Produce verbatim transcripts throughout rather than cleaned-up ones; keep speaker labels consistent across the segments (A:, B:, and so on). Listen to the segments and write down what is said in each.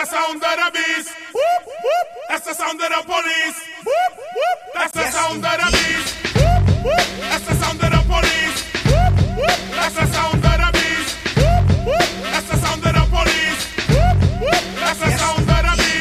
A: the sound of the beast. Whoop, whoop. That's the sound of the police. Whoop, whoop. That's the sound of the beast. Whoop, whoop. That's the sound of the police. Whoop, whoop. That's the sound of the beast. Whoop, whoop. That's the sound of the police. Whoop, whoop. That's the sound of the beast.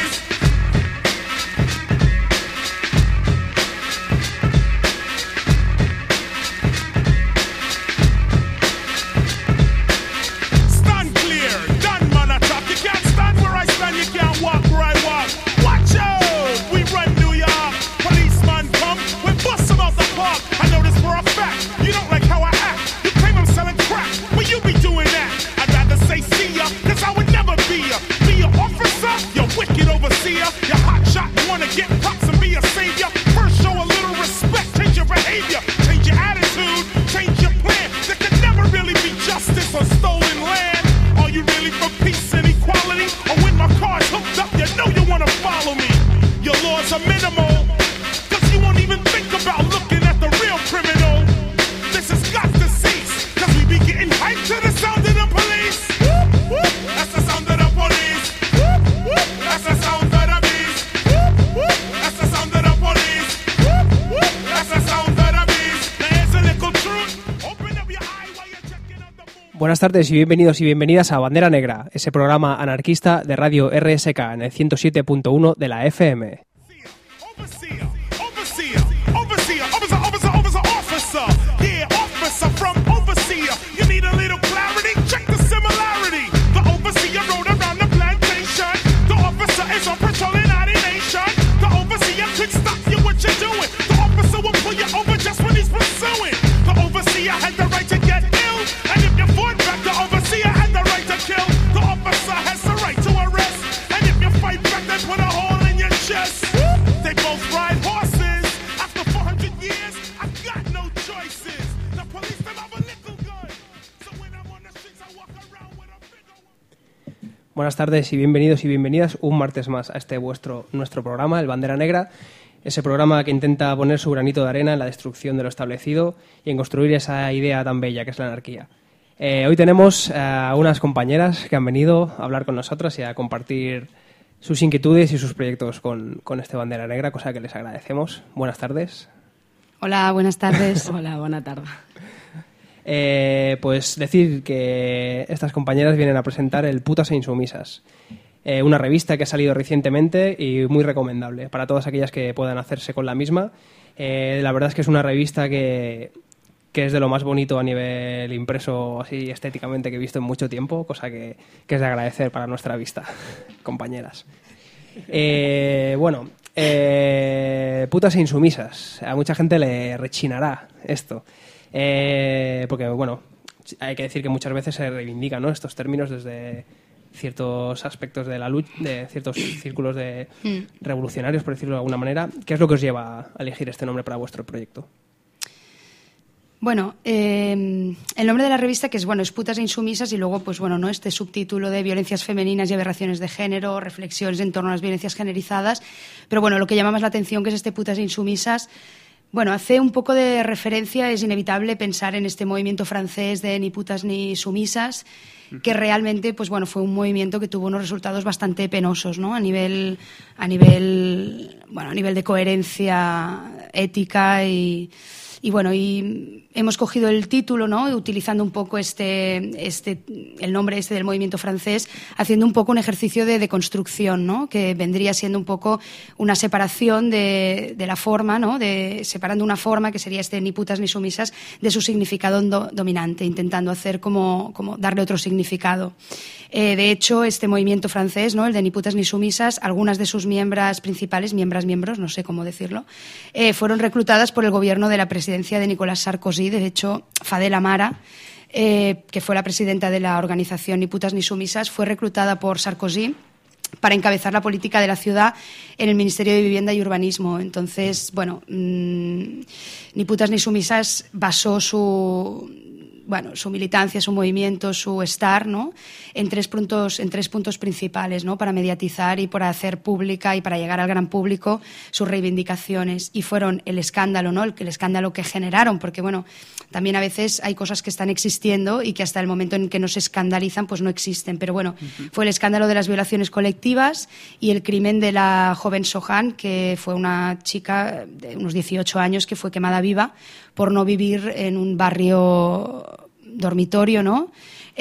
A: Stand clear, done man attack. You can't stand where I stand, you can't walk where I walk. Watch out, we run New York. Policeman come, we bust them out the park. I know this for a fact, you don't like how I act. You claim I'm selling crack, well you be doing that. I'd rather say see ya, cause I would never be ya. Be an officer, you wicked overseer. You hot shot, wanna get props and be a savior. First show a little respect, change your behavior. Change your attitude, change your plan. There could never really be justice on stolen land. Are you really for peace and equality? Or when my car's hooked up, you know you wanna follow me. Your laws are minimal, cause you won't even think about looking at the real criminal. This has got to cease, cause we be getting hyped to the sound of the police. Whoop, whoop. That's the sound of the police. Whoop, whoop. That's the sound of the beast. Whoop, whoop. That's the sound of the police. Whoop, whoop. That's the sound of the beast. Now here's a little truth. Open up your eye while you're checking out the moon.
B: Buenas tardes y bienvenidos y bienvenidas a Bandera Negra, ese programa anarquista de Radio R S K en el ciento siete punto uno de la F M.
A: Overseer, overseer, overseer, officer, officer, officer, officer. Yeah, officer from overseer. You need a little clarity? Check the similarity. The overseer rode around the plantation. The officer is on patrol in our nation. The overseer could stop you what you're doing. The officer will pull you over just when he's pursuing. The overseer had the right to get ill. And if you fought back, the overseer had the right to kill. The officer has the right to arrest. And if you fight back, they put a hole in your chest. They both ride horses. After four hundred years, I've got no choices. The police them have a little gun. So when I'm on the streets, I walk around with a big old...
B: Buenas tardes y bienvenidos y bienvenidas un martes más a este vuestro nuestro programa, el Bandera Negra, ese programa que intenta poner su granito de arena en la destrucción de lo establecido y en construir esa idea tan bella que es la anarquía. Eh, hoy tenemos a unas compañeras que han venido a hablar con nosotras y a compartir sus inquietudes y sus proyectos con, con este Bandera Negra, cosa que les agradecemos. Buenas tardes.
C: Hola, buenas tardes.
D: Hola, buena tarde.
B: Eh, pues decir que estas compañeras vienen a presentar el Putas e Insumisas, eh, una revista que ha salido recientemente y muy recomendable para todas aquellas que puedan hacerse con la misma. Eh, la verdad es que es una revista que, que es de lo más bonito a nivel impreso, así estéticamente, que he visto en mucho tiempo, cosa que, que es de agradecer para nuestra vista, compañeras. Eh, bueno, eh, Putas e Insumisas. A mucha gente le rechinará esto. Eh, porque, bueno, hay que decir que muchas veces se reivindican, ¿no?, estos términos desde ciertos aspectos de la lucha, de ciertos círculos de
C: Mm.
B: revolucionarios, por decirlo de alguna manera. ¿Qué es lo que os lleva a elegir este nombre para vuestro proyecto?
C: Bueno, eh, el nombre de la revista, que es bueno, es Putas e Insumisas, y luego pues bueno, no este subtítulo de violencias femeninas y aberraciones de género, reflexiones en torno a las violencias generizadas, pero bueno, lo que llama más la atención, que es este Putas e Insumisas, bueno, hace un poco de referencia, es inevitable pensar en este movimiento francés de ni putas ni sumisas, que realmente pues bueno, fue un movimiento que tuvo unos resultados bastante penosos, ¿no?, a nivel a nivel bueno, a nivel de coherencia ética y Y bueno, y hemos cogido el título, ¿no?, utilizando un poco este, este, el nombre este del movimiento francés, haciendo un poco un ejercicio de deconstrucción, ¿no?, que vendría siendo un poco una separación de, de la forma, ¿no?, de, separando una forma que sería este ni putas ni sumisas de su significado do, dominante, intentando hacer como, como darle otro significado. Eh, de hecho, este movimiento francés, ¿no?, el de ni putas ni sumisas, algunas de sus miembros principales, miembros, miembros, no sé cómo decirlo, eh, fueron reclutadas por el gobierno de la presidencia de Nicolás Sarkozy. De hecho, Fadela Mara, eh, que fue la presidenta de la organización Ni putas ni sumisas, fue reclutada por Sarkozy para encabezar la política de la ciudad en el Ministerio de Vivienda y Urbanismo. Entonces, bueno, mmm, Ni putas ni sumisas basó su bueno, su militancia, su movimiento, su estar, ¿no? en tres puntos, en tres puntos principales, ¿no? para mediatizar y para hacer pública y para llegar al gran público sus reivindicaciones. Y fueron el escándalo, ¿no? el, el escándalo que generaron, porque bueno, también a veces hay cosas que están existiendo y que hasta el momento en que no se escandalizan pues no existen. Pero bueno, uh-huh. fue el escándalo de las violaciones colectivas y el crimen de la joven Sohan, que fue una chica de unos dieciocho años que fue quemada viva por no vivir en un barrio dormitorio, ¿no?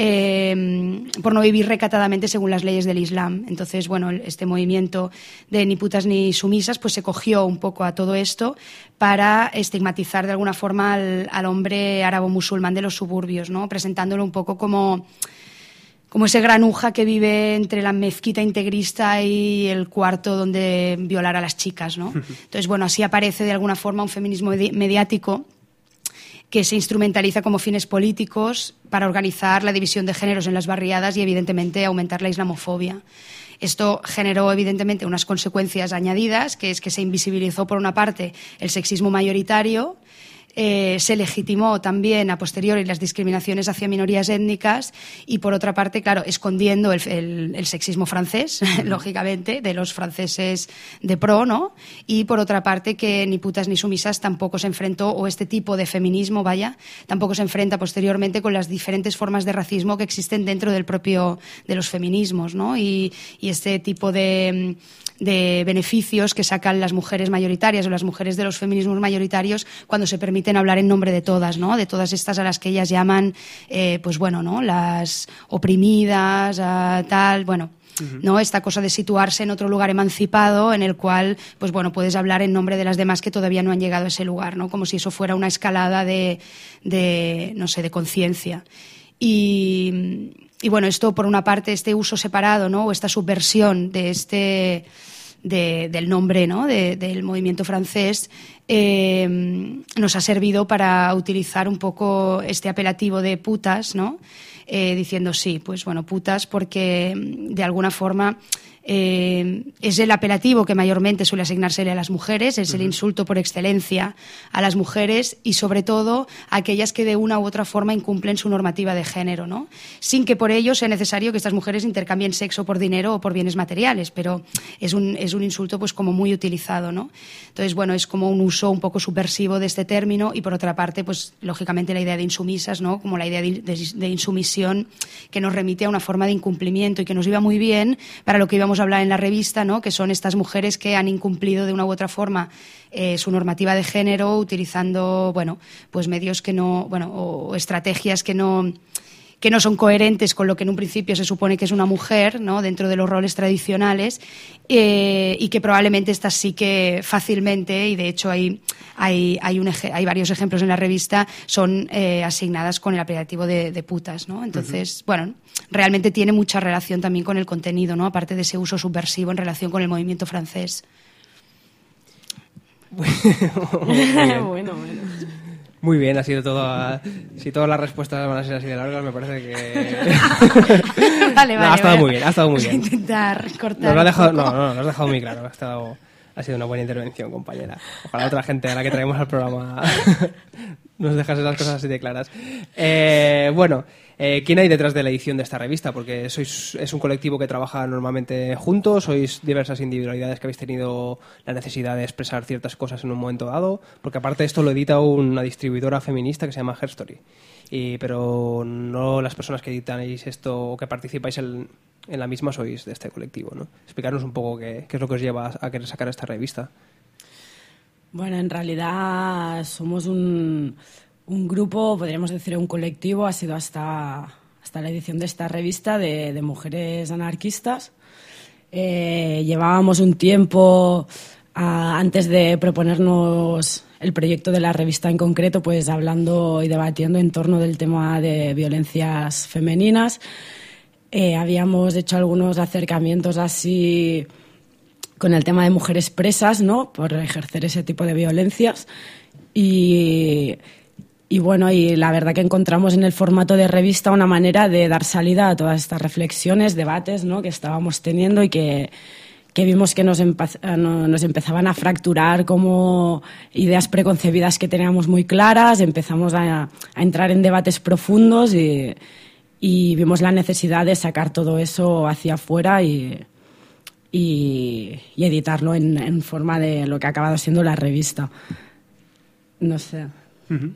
C: Eh, por no vivir recatadamente según las leyes del Islam. Entonces, bueno, este movimiento de ni putas ni sumisas pues se cogió un poco a todo esto para estigmatizar de alguna forma al, al hombre árabo-musulmán de los suburbios, ¿no? Presentándolo un poco como, como ese granuja que vive entre la mezquita integrista y el cuarto donde violar a las chicas, ¿no? Entonces, bueno, así aparece de alguna forma un feminismo mediático que se instrumentaliza como fines políticos para organizar la división de géneros en las barriadas y, evidentemente, aumentar la islamofobia. Esto generó, evidentemente, unas consecuencias añadidas, que es que se invisibilizó, por una parte, el sexismo mayoritario. Eh, se legitimó también a posteriori las discriminaciones hacia minorías étnicas y, por otra parte, claro, escondiendo el, el, el sexismo francés, uh-huh. lógicamente, de los franceses de pro, ¿no? Y, por otra parte, que ni putas ni sumisas tampoco se enfrentó, o este tipo de feminismo, vaya, tampoco se enfrenta posteriormente con las diferentes formas de racismo que existen dentro del propio, de los feminismos, ¿no? Y, y este tipo de... de beneficios que sacan las mujeres mayoritarias o las mujeres de los feminismos mayoritarios cuando se permiten hablar en nombre de todas, ¿no? De todas estas a las que ellas llaman, eh, pues bueno, ¿no? Las oprimidas, uh, tal, bueno, uh-huh. ¿no? Esta cosa de situarse en otro lugar emancipado en el cual, pues bueno, puedes hablar en nombre de las demás que todavía no han llegado a ese lugar, ¿no? Como si eso fuera una escalada de, de no sé, de conciencia. Y... Y bueno, esto por una parte, este uso separado, ¿no? O esta subversión de este, de, del nombre, ¿no? de, del movimiento francés, eh, nos ha servido para utilizar un poco este apelativo de putas, ¿no? Eh, diciendo sí, pues bueno, putas, porque de alguna forma eh, es el apelativo que mayormente suele asignársele a las mujeres, es uh-huh. el insulto por excelencia a las mujeres y, sobre todo, a aquellas que de una u otra forma incumplen su normativa de género, ¿no? Sin que por ello sea necesario que estas mujeres intercambien sexo por dinero o por bienes materiales, pero es un, es un insulto pues como muy utilizado, ¿no? Entonces, bueno, es como un uso un poco subversivo de este término y, por otra parte, pues lógicamente la idea de insumisas, ¿no? Como la idea de, de, de insumisión que nos remite a una forma de incumplimiento y que nos iba muy bien para lo que íbamos a hablar en la revista, ¿no? Que son estas mujeres que han incumplido de una u otra forma eh, su normativa de género utilizando, bueno, pues medios que no, bueno, o estrategias que no que no son coherentes con lo que en un principio se supone que es una mujer, ¿no? Dentro de los roles tradicionales, eh, y que probablemente estas sí que fácilmente, y de hecho hay, hay, hay, un eje, hay varios ejemplos en la revista, son eh, asignadas con el apelativo de, de putas, ¿no? Entonces, uh-huh. bueno, realmente tiene mucha relación también con el contenido, ¿no? Aparte de ese uso subversivo en relación con el movimiento francés.
B: bueno,
D: bueno, bueno.
B: Muy bien, ha sido todo. A... Si todas las respuestas van a ser así de largas, me parece que.
C: vale, vale.
B: No, ha estado
C: vale.
B: muy bien, ha estado muy bien.
C: Voy a intentar cortar.
B: Nos lo ha dejado, no, no, lo has dejado muy claro. Ha, estado, ha sido una buena intervención, compañera. Ojalá otra gente a la que traemos al programa nos dejase esas cosas así de claras. Eh, bueno, eh, ¿quién hay detrás de la edición de esta revista? Porque sois es un colectivo que trabaja normalmente juntos, sois diversas individualidades que habéis tenido la necesidad de expresar ciertas cosas en un momento dado, porque aparte esto lo edita una distribuidora feminista que se llama Herstory, y, pero no las personas que editáis esto o que participáis en, en la misma sois de este colectivo, ¿no? Explicarnos un poco qué, qué es lo que os lleva a querer sacar esta revista.
D: Bueno, en realidad somos un, un grupo, podríamos decir un colectivo, ha sido hasta, hasta la edición de esta revista de, de mujeres anarquistas. Eh, llevábamos un tiempo, a, antes de proponernos el proyecto de la revista en concreto, pues hablando y debatiendo en torno del tema de violencias femeninas. Eh, habíamos hecho algunos acercamientos así con el tema de mujeres presas, ¿no? Por ejercer ese tipo de violencias. Y, y bueno, y la verdad que encontramos en el formato de revista una manera de dar salida a todas estas reflexiones, debates, ¿no? Que estábamos teniendo y que, que vimos que nos, empe- nos empezaban a fracturar como ideas preconcebidas que teníamos muy claras, empezamos a, a entrar en debates profundos y, y vimos la necesidad de sacar todo eso hacia afuera y, y, y editarlo en, en forma de lo que ha acabado siendo la revista. No sé.
B: Uh-huh.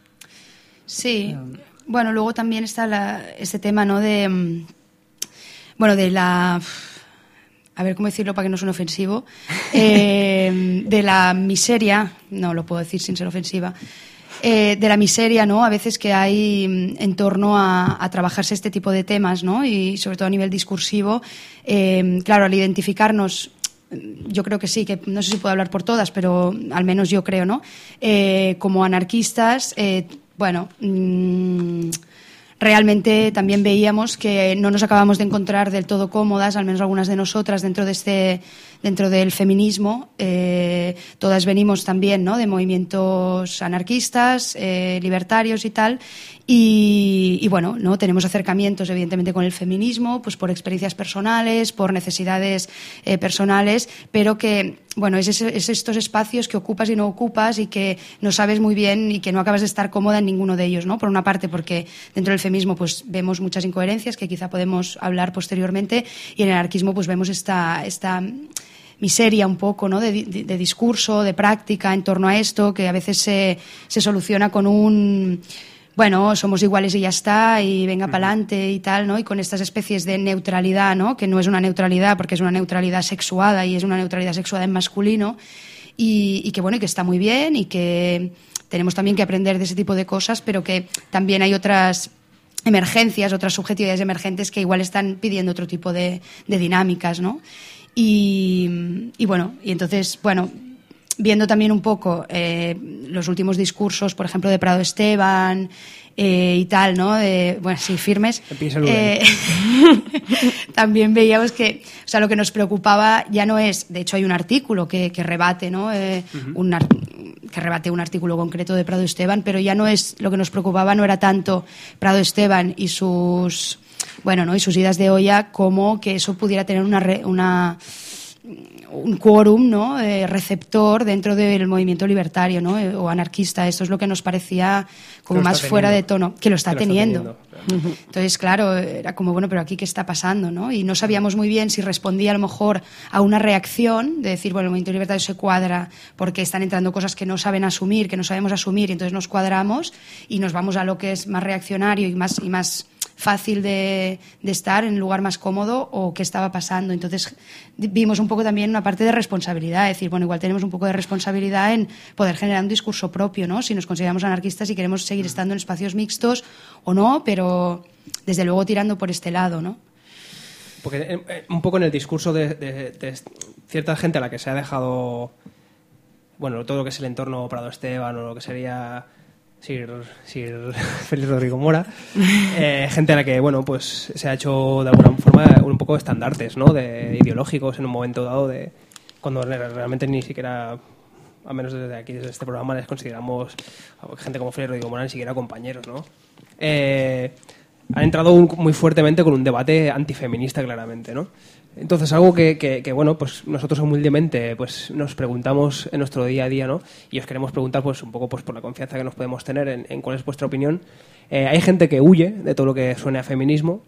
C: Sí. Bueno, luego también está la, este tema, ¿no? De, bueno, de la... A ver cómo decirlo para que no suene ofensivo. Eh, de la miseria, no lo puedo decir sin ser ofensiva, eh, de la miseria, ¿no? A veces que hay en torno a, a trabajarse este tipo de temas, ¿no? Y sobre todo a nivel discursivo. Eh, claro, al identificarnos... Yo creo que sí, que no sé si puedo hablar por todas, pero al menos yo creo, ¿no? Eh, como anarquistas, eh, bueno, mmm, realmente también veíamos que no nos acabamos de encontrar del todo cómodas, al menos algunas de nosotras, dentro de este, dentro del feminismo. Eh, todas venimos también, ¿no? De movimientos anarquistas, eh, libertarios y tal. Y, y bueno, ¿no? Tenemos acercamientos evidentemente con el feminismo, pues por experiencias personales, por necesidades eh, personales, pero que, bueno, es, ese, es estos espacios que ocupas y no ocupas y que no sabes muy bien y que no acabas de estar cómoda en ninguno de ellos, ¿no? Por una parte porque dentro del feminismo pues vemos muchas incoherencias que quizá podemos hablar posteriormente, y en el anarquismo pues vemos esta... esta miseria un poco, ¿no? de, de, de discurso, de práctica en torno a esto, que a veces se, se soluciona con un... bueno, somos iguales y ya está, y venga para adelante y tal, ¿no? Y con estas especies de neutralidad, ¿no? Que no es una neutralidad porque es una neutralidad sexuada, y es una neutralidad sexuada en masculino, y, y que, bueno, y que está muy bien, y que tenemos también que aprender de ese tipo de cosas, pero que también hay otras emergencias, otras subjetividades emergentes que igual están pidiendo otro tipo de, de dinámicas, ¿no? Y, y bueno, y entonces, bueno, viendo también un poco eh, los últimos discursos, por ejemplo, de Prado Esteban eh, y tal, ¿no? De, bueno, sí, firmes. Eh, también veíamos que, o sea, lo que nos preocupaba ya no es, de hecho hay un artículo que, que rebate, ¿no? Eh, uh-huh. un, que rebate un artículo concreto de Prado Esteban, pero ya no es, lo que nos preocupaba no era tanto Prado Esteban y sus... bueno, ¿no? y sus idas de olla, como que eso pudiera tener una, re, una un quórum, ¿no? eh, receptor dentro del movimiento libertario, ¿no? eh, o anarquista. Esto es lo que nos parecía como más fuera de tono, que lo está que teniendo. Lo está teniendo claro. Entonces, claro, era como, bueno, pero aquí ¿qué está pasando? ¿no? Y no sabíamos muy bien si respondía a lo mejor a una reacción de decir, bueno, el movimiento libertario se cuadra porque están entrando cosas que no saben asumir, que no sabemos asumir, y entonces nos cuadramos y nos vamos a lo que es más reaccionario y más... y más fácil de, de estar, en un lugar más cómodo, o qué estaba pasando. Entonces vimos un poco también una parte de responsabilidad, es decir, bueno, igual tenemos un poco de responsabilidad en poder generar un discurso propio, ¿no? Si nos consideramos anarquistas y queremos seguir estando en espacios mixtos o no, pero desde luego tirando por este lado, ¿no?
B: Porque eh, un poco en el discurso de, de, de cierta gente a la que se ha dejado, bueno, todo lo que es el entorno Prado Esteban o lo que sería... Sir, Sir Félix Rodrigo Mora, eh, gente a la que, bueno, pues se ha hecho de alguna forma un poco estandartes, ¿no? De ideológicos en un momento dado, de cuando realmente ni siquiera, al menos desde aquí, desde este programa, les consideramos gente como Félix Rodrigo Mora ni siquiera compañeros, ¿no? Eh, han entrado un, muy fuertemente con un debate antifeminista, claramente, ¿no? Entonces, algo que, que, que, bueno, pues nosotros humildemente pues nos preguntamos en nuestro día a día, ¿no? Y os queremos preguntar, pues un poco pues por la confianza que nos podemos tener en, en cuál es vuestra opinión. Eh, hay gente que huye de todo lo que suene a feminismo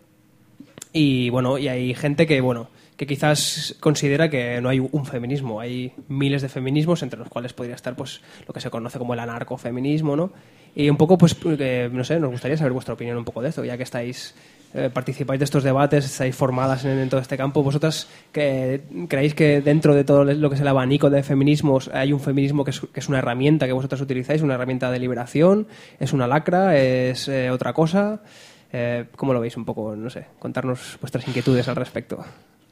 B: y, bueno, y hay gente que, bueno, que quizás considera que no hay un feminismo. Hay miles de feminismos, entre los cuales podría estar, pues, lo que se conoce como el anarcofeminismo, ¿no? Y un poco, pues, eh, no sé, nos gustaría saber vuestra opinión un poco de esto, ya que estáis... Eh, participáis de estos debates, estáis formadas en, en todo este campo. ¿Vosotras que, creéis que dentro de todo lo que es el abanico de feminismos hay un feminismo que es, que es una herramienta que vosotras utilizáis, una herramienta de liberación? ¿Es una lacra? ¿Es eh, otra cosa? Eh, ¿Cómo lo veis un poco? No sé, contarnos vuestras inquietudes al respecto.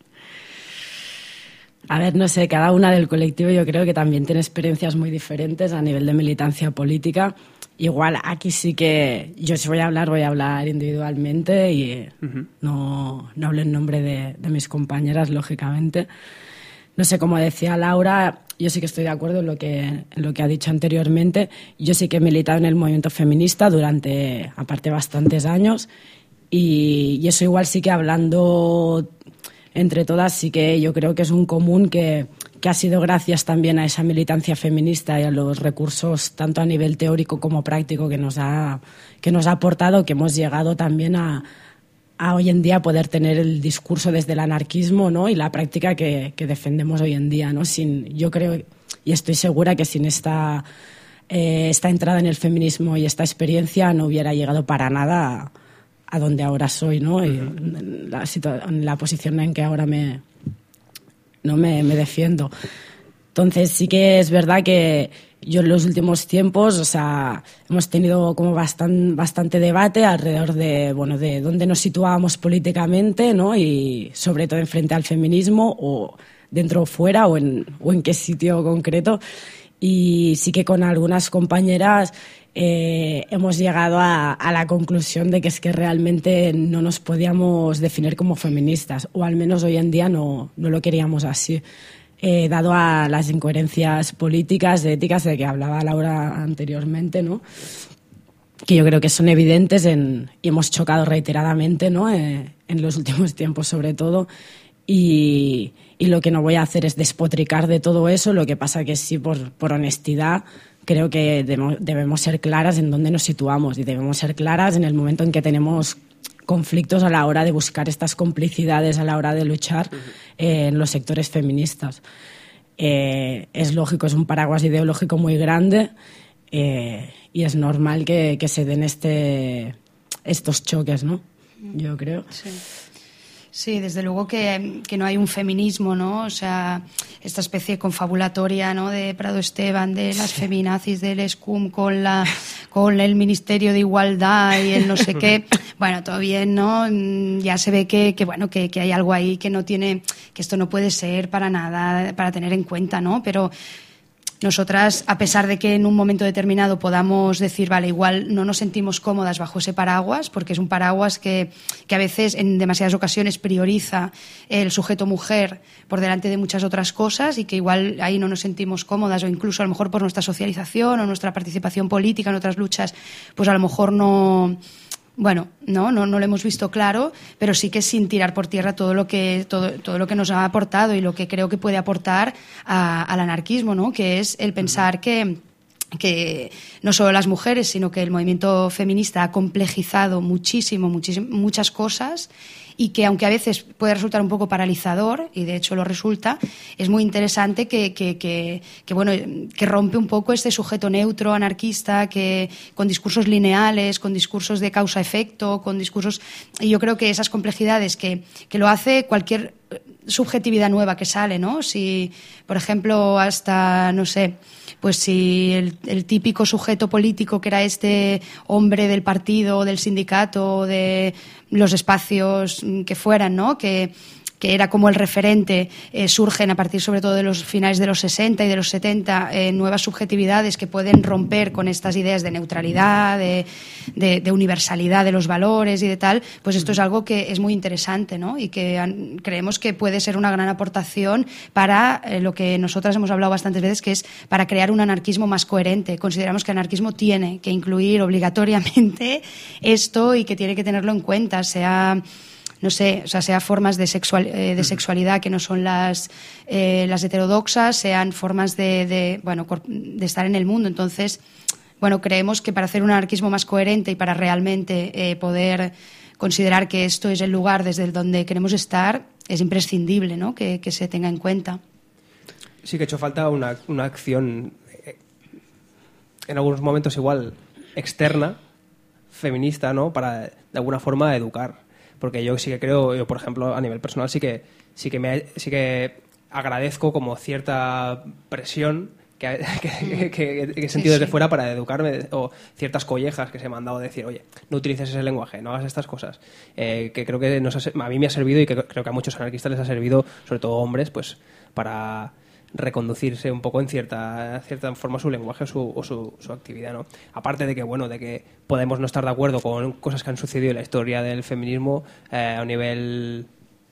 D: A ver, no sé, cada una del colectivo yo creo que también tiene experiencias muy diferentes a nivel de militancia política. Igual aquí sí que yo si voy a hablar, voy a hablar individualmente y uh-huh. no, no hablo en nombre de, de mis compañeras, lógicamente. No sé, como decía Laura, yo sí que estoy de acuerdo en lo que, en lo que ha dicho anteriormente. Yo sí que he militado en el movimiento feminista durante, aparte, bastantes años y, y eso igual sí que hablando... entre todas, sí que yo creo que es un común que, que ha sido gracias también a esa militancia feminista y a los recursos tanto a nivel teórico como práctico que nos ha, que nos ha aportado, que hemos llegado también a, a hoy en día poder tener el discurso desde el anarquismo, ¿no? Y la práctica que, que defendemos hoy en día, ¿no? Sin, yo creo y estoy segura que sin esta, eh, esta entrada en el feminismo y esta experiencia no hubiera llegado para nada a, a donde ahora soy, ¿no? Y en la, en la posición en que ahora me, no me, me defiendo. Entonces sí que es verdad que yo en los últimos tiempos, o sea, hemos tenido como bastante, bastante debate alrededor de, bueno, de dónde nos situábamos políticamente, ¿no? Y sobre todo en frente al feminismo, o dentro o fuera, o en, o en qué sitio concreto. Y sí que con algunas compañeras eh, hemos llegado a, a la conclusión de que es que realmente no nos podíamos definir como feministas, o al menos hoy en día no, no lo queríamos así. Eh, dado a las incoherencias políticas, éticas de que hablaba Laura anteriormente, ¿no? Que yo creo que son evidentes en, y hemos chocado reiteradamente, ¿no? Eh, en los últimos tiempos sobre todo, y, y lo que no voy a hacer es despotricar de todo eso. Lo que pasa que sí, por, por honestidad, creo que debemos, debemos ser claras en dónde nos situamos, y debemos ser claras en el momento en que tenemos conflictos a la hora de buscar estas complicidades, a la hora de luchar eh, en los sectores feministas. Eh, es lógico, es un paraguas ideológico muy grande, eh, y es normal que, que se den este, estos choques, ¿no? Yo creo.
C: Sí. Sí, desde luego que, que no hay un feminismo, ¿no? O sea, esta especie confabulatoria, ¿no? De Prado Esteban, de las feminazis, del SCUM con la con el Ministerio de Igualdad y el no sé qué. Bueno, todo bien, ¿no? Ya se ve que, que bueno, que, que hay algo ahí que no tiene, que esto no puede ser para nada, para tener en cuenta, ¿no? Pero nosotras, a pesar de que en un momento determinado podamos decir, vale, igual no nos sentimos cómodas bajo ese paraguas, porque es un paraguas que, que a veces, en demasiadas ocasiones, prioriza el sujeto mujer por delante de muchas otras cosas, y que igual ahí no nos sentimos cómodas, o incluso a lo mejor por nuestra socialización o nuestra participación política en otras luchas, pues a lo mejor no... Bueno, no, no, no lo hemos visto claro, pero sí que sin tirar por tierra todo lo que, todo, todo lo que nos ha aportado y lo que creo que puede aportar a, al anarquismo, ¿no? Que es el pensar que, que no solo las mujeres, sino que el movimiento feminista ha complejizado muchísimo, muchísimo muchas cosas, y que aunque a veces puede resultar un poco paralizador, y de hecho lo resulta, es muy interesante que, que, que, que, bueno, que rompe un poco este sujeto neutro anarquista, que con discursos lineales, con discursos de causa-efecto, con discursos... Y yo creo que esas complejidades que, que lo hace cualquier subjetividad nueva que sale, ¿no? Si, por ejemplo, hasta, no sé, pues si el, el típico sujeto político que era este hombre del partido, del sindicato, de los espacios que fueran, ¿no? Que, que era como el referente, eh, surgen a partir sobre todo de los finales de los sesenta y de los setenta eh, nuevas subjetividades que pueden romper con estas ideas de neutralidad, de, de, de universalidad de los valores y de tal, pues esto es algo que es muy interesante, ¿no? Y que han, creemos que puede ser una gran aportación para eh, lo que nosotras hemos hablado bastantes veces, que es para crear un anarquismo más coherente. Consideramos que el anarquismo tiene que incluir obligatoriamente esto y que tiene que tenerlo en cuenta, sea... no sé, o sea, sea formas de, sexual, eh, de sexualidad que no son las, eh, las heterodoxas, sean formas de, de, bueno, de estar en el mundo. Entonces, bueno, creemos que para hacer un anarquismo más coherente y para realmente eh, poder considerar que esto es el lugar desde el donde queremos estar, es imprescindible, ¿no? que, que se tenga en cuenta.
B: Sí que ha hecho falta una, una acción, eh, en algunos momentos igual, externa, feminista, ¿no? Para, de alguna forma, educar. Porque yo sí que creo, yo por ejemplo, a nivel personal sí que sí que me sí que agradezco como cierta presión que, que, que, que he sentido desde fuera para educarme, o ciertas collejas que se me han dado de decir, oye, no utilices ese lenguaje, no hagas estas cosas, eh, que creo que nos ha, a mí me ha servido, y que creo que a muchos anarquistas les ha servido, sobre todo hombres, pues para reconducirse un poco en cierta cierta forma su lenguaje o su, o su, su actividad, ¿no? Aparte de que, bueno, de que podemos no estar de acuerdo con cosas que han sucedido en la historia del feminismo, eh, a un nivel,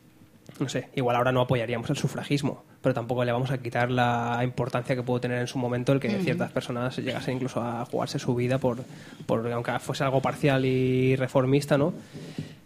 B: no sé, igual ahora no apoyaríamos el sufragismo, pero tampoco le vamos a quitar la importancia que pudo tener en su momento el que uh-huh. ciertas personas llegasen incluso a jugarse su vida por, por aunque fuese algo parcial y reformista, ¿no?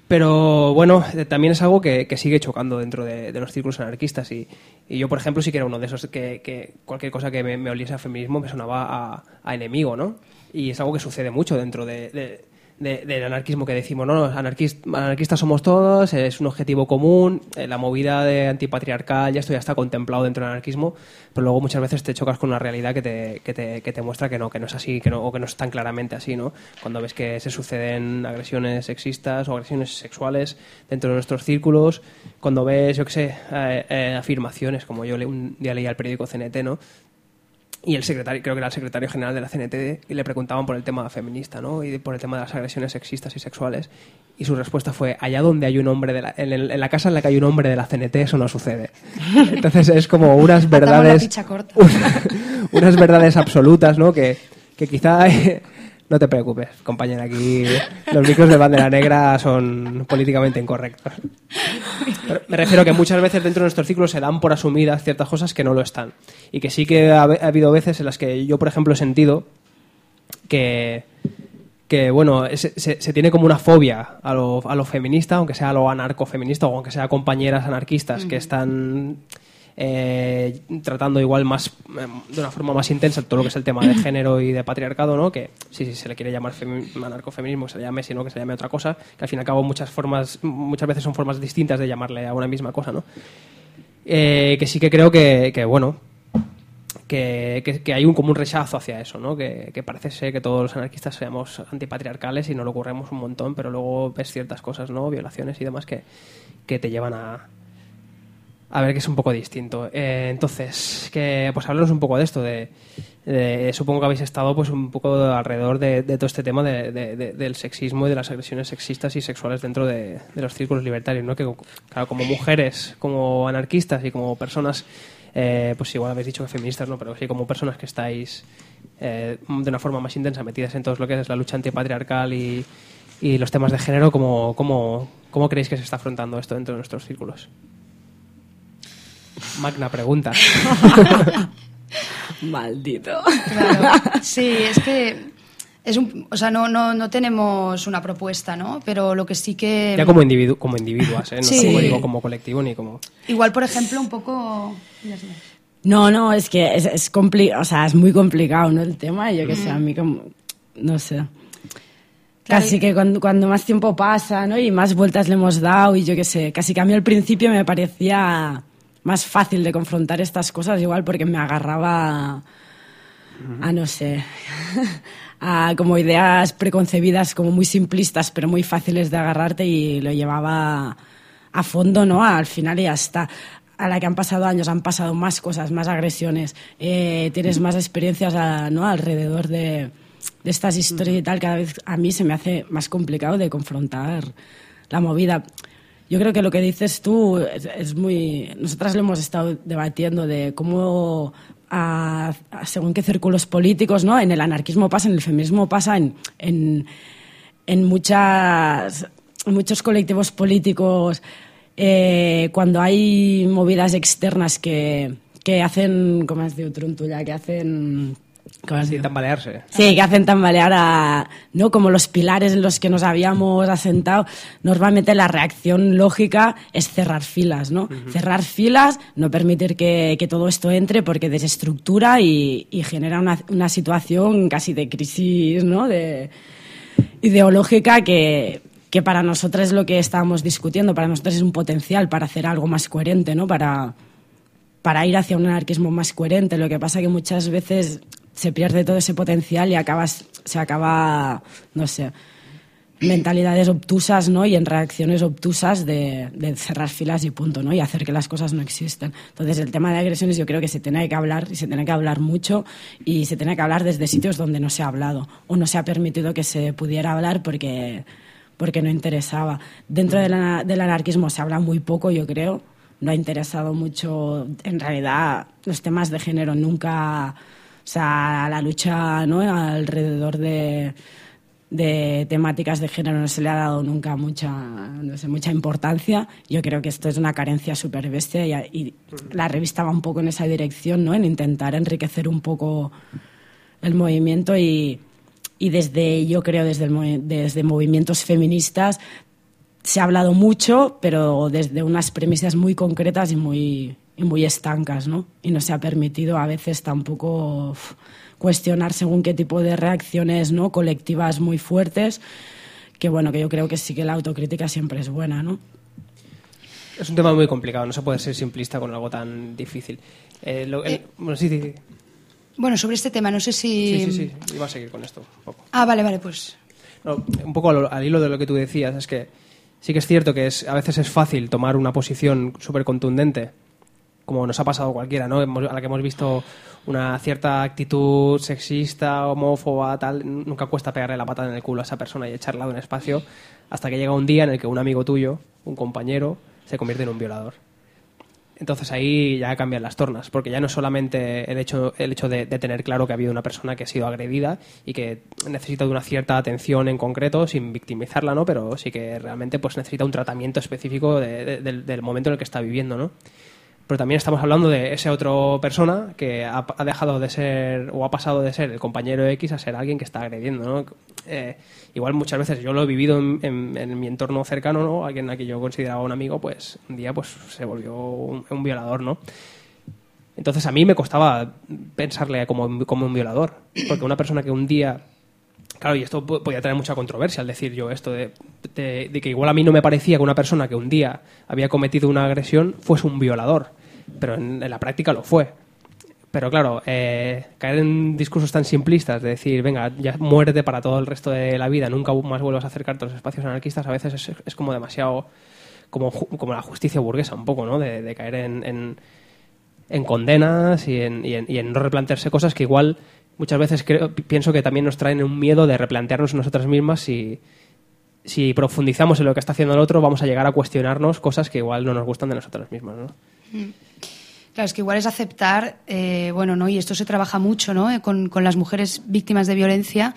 B: Pero bueno, eh, también es algo que, que sigue chocando dentro de, de los círculos anarquistas y, y yo, por ejemplo, sí que era uno de esos que, que cualquier cosa que me, me oliese a feminismo me sonaba a, a enemigo, ¿no? Y es algo que sucede mucho dentro de, de, de, del anarquismo, que decimos, no, anarquist, anarquistas somos todos, es un objetivo común, eh, la movida de antipatriarcal, ya esto ya está contemplado dentro del anarquismo, pero luego muchas veces te chocas con una realidad que te, que te, que te muestra que no, que no es así, que no, o que no es tan claramente así, ¿no? Cuando ves que se suceden agresiones sexistas o agresiones sexuales dentro de nuestros círculos, cuando ves, yo qué sé, eh, eh, afirmaciones, como yo le, un día leía el periódico C N T, ¿no? Y el secretario, creo que era el secretario general de la C N T, y le preguntaban por el tema feminista, ¿no? Y por el tema de las agresiones sexistas y sexuales. Y su respuesta fue, allá donde hay un hombre, de la, en, el, en la casa en la que hay un hombre de la C N T, eso no sucede. Entonces es como unas verdades... Una, unas verdades absolutas, ¿no? Que, que quizá... No te preocupes, compañera, aquí los micros de bandera negra son políticamente incorrectos. Pero me refiero a que muchas veces dentro de nuestros círculos se dan por asumidas ciertas cosas que no lo están. Y que sí que ha, ha habido veces en las que yo, por ejemplo, he sentido que, que bueno, se, se, se tiene como una fobia a lo, a lo feminista, aunque sea a lo anarcofeminista o aunque sea compañeras anarquistas mm. que están... Eh, tratando igual más eh, de una forma más intensa todo lo que es el tema de género y de patriarcado, ¿no? Que sí, sí se le quiere llamar femi- anarcofeminismo, que se le llame, sino que se le llame otra cosa, que al fin y al cabo muchas formas, muchas veces son formas distintas de llamarle a una misma cosa, ¿no? Eh, que sí que creo que, que bueno, que, que, que hay un como un rechazo hacia eso, ¿no? Que, que parece ser que todos los anarquistas seamos antipatriarcales y nos lo ocurremos un montón, pero luego ves ciertas cosas, ¿no? Violaciones y demás que, que te llevan a A ver, que es un poco distinto. Eh, entonces, que pues háblanos un poco de esto. De, de, supongo que habéis estado pues un poco alrededor de, de todo este tema de, de, de, del sexismo y de las agresiones sexistas y sexuales dentro de, de los círculos libertarios, ¿no? Que, claro, como mujeres, como anarquistas y como personas, eh, pues igual habéis dicho que feministas, ¿no? Pero sí como personas que estáis eh, de una forma más intensa metidas en todo lo que es la lucha antipatriarcal y, y los temas de género, ¿cómo, cómo, cómo creéis que se está afrontando esto dentro de nuestros círculos? Magna pregunta.
D: Maldito.
C: Claro. Sí, es que es un, o sea, no, no, no tenemos una propuesta, ¿no? Pero lo que sí que...
B: Ya como, individu como individuas, ¿eh? No
C: sí.
B: como digo como colectivo ni como...
C: Igual, por ejemplo, un poco...
D: No, no, es que es, es, compli o sea, es muy complicado, ¿no? El tema, yo que mm. sé, a mí como... No sé... Claro, casi que cuando, cuando más tiempo pasa, ¿no? Y más vueltas le hemos dado y yo qué sé, casi que a mí al principio me parecía... más fácil de confrontar estas cosas, igual porque me agarraba uh-huh. a, no sé, a como ideas preconcebidas, como muy simplistas, pero muy fáciles de agarrarte y lo llevaba a fondo, ¿no? Al final y ya está. A la que han pasado años, han pasado más cosas, más agresiones, eh, tienes más experiencias a, ¿no? alrededor de, de estas historias uh-huh. y tal, cada vez a mí se me hace más complicado de confrontar la movida. Yo creo que lo que dices tú es, es muy... Nosotras lo hemos estado debatiendo de cómo, a, a según qué círculos políticos, ¿no? En el anarquismo pasa, en el feminismo pasa, en, en, en, muchas, en muchos colectivos políticos, eh, cuando hay movidas externas que, que hacen... ¿Cómo has dicho, Truntulla? Que hacen...
B: Sí, tambalearse.
D: Sí, que hacen tambalear a, ¿no? Como los pilares en los que nos habíamos asentado. Normalmente la reacción lógica es cerrar filas, ¿no? Uh-huh. Cerrar filas, no permitir que, que todo esto entre porque desestructura y, y genera una, una situación casi de crisis, ¿no? De, ideológica que, que para nosotros es lo que estábamos discutiendo. Para nosotros es un potencial para hacer algo más coherente, ¿no? Para, para ir hacia un anarquismo más coherente. Lo que pasa que muchas veces se pierde todo ese potencial y acabas, se acaba, no sé, mentalidades obtusas, ¿no? Y en reacciones obtusas de, de cerrar filas y punto, ¿no? Y hacer que las cosas no existen. Entonces, el tema de agresiones yo creo que se tiene que hablar, y se tiene que hablar mucho, y se tiene que hablar desde sitios donde no se ha hablado, o no se ha permitido que se pudiera hablar porque, porque no interesaba. Dentro de la, del anarquismo se habla muy poco, yo creo. No ha interesado mucho, en realidad, los temas de género nunca... O sea, la lucha, ¿no? Alrededor de, de temáticas de género no se le ha dado nunca mucha, no sé, mucha importancia. Yo creo que esto es una carencia súper bestia y, y la revista va un poco en esa dirección, ¿no? En intentar enriquecer un poco el movimiento y, y desde, yo creo, desde, el, desde movimientos feministas se ha hablado mucho, pero desde unas premisas muy concretas y muy, y muy estancas, ¿no? Y no se ha permitido a veces tampoco uf, cuestionar según qué tipo de reacciones, ¿no?, colectivas muy fuertes, que bueno, que yo creo que sí que la autocrítica siempre es buena, ¿no?
B: Es un tema muy complicado, no se puede ser simplista con algo tan difícil. Eh, lo, el,
C: eh,
B: bueno, sí, sí, sí.
C: Bueno, sobre este tema, no sé si...
B: Sí, sí, sí, iba a seguir con esto un poco.
C: Ah, vale, vale, pues...
B: No, un poco al, al hilo de lo que tú decías, es que sí que es cierto que es, a veces es fácil tomar una posición súper contundente, como nos ha pasado a cualquiera, ¿no? Hemos, a la que hemos visto una cierta actitud sexista, homófoba, tal, nunca cuesta pegarle la patada en el culo a esa persona y echarla de un espacio, hasta que llega un día en el que un amigo tuyo, un compañero, se convierte en un violador. Entonces ahí ya cambian las tornas, porque ya no es solamente el hecho, el hecho de, de tener claro que ha habido una persona que ha sido agredida y que necesita de una cierta atención en concreto, sin victimizarla, ¿no? Pero sí que realmente pues necesita un tratamiento específico de, de, del, del momento en el que está viviendo, ¿no? Pero también estamos hablando de esa otra persona que ha, ha dejado de ser o ha pasado de ser el compañero X a ser alguien que está agrediendo, ¿no? Eh, igual muchas veces yo lo he vivido en, en, en mi entorno cercano, ¿no? Alguien a quien yo consideraba un amigo, pues un día pues se volvió un, un violador, ¿no? Entonces a mí me costaba pensarle como, como un violador, porque una persona que un día... Claro, y esto podía tener mucha controversia al decir yo esto de, de, de que igual a mí no me parecía que una persona que un día había cometido una agresión fuese un violador, pero en, en la práctica lo fue. Pero claro, eh, caer en discursos tan simplistas de decir, venga, ya muérete para todo el resto de la vida, nunca más vuelvas a acercarte a los espacios anarquistas, a veces es, es como demasiado, como, como la justicia burguesa un poco, ¿no? De, de caer en, en, en condenas y en, y, en, y en no replantearse cosas que igual... Muchas veces creo, pienso que también nos traen un miedo de replantearnos nosotras mismas si, si profundizamos en lo que está haciendo el otro, vamos a llegar a cuestionarnos cosas que igual no nos gustan de nosotras mismas, ¿no?
C: Claro, es que igual es aceptar, eh, bueno, ¿no? Y esto se trabaja mucho, ¿no? Eh, con, con las mujeres víctimas de violencia,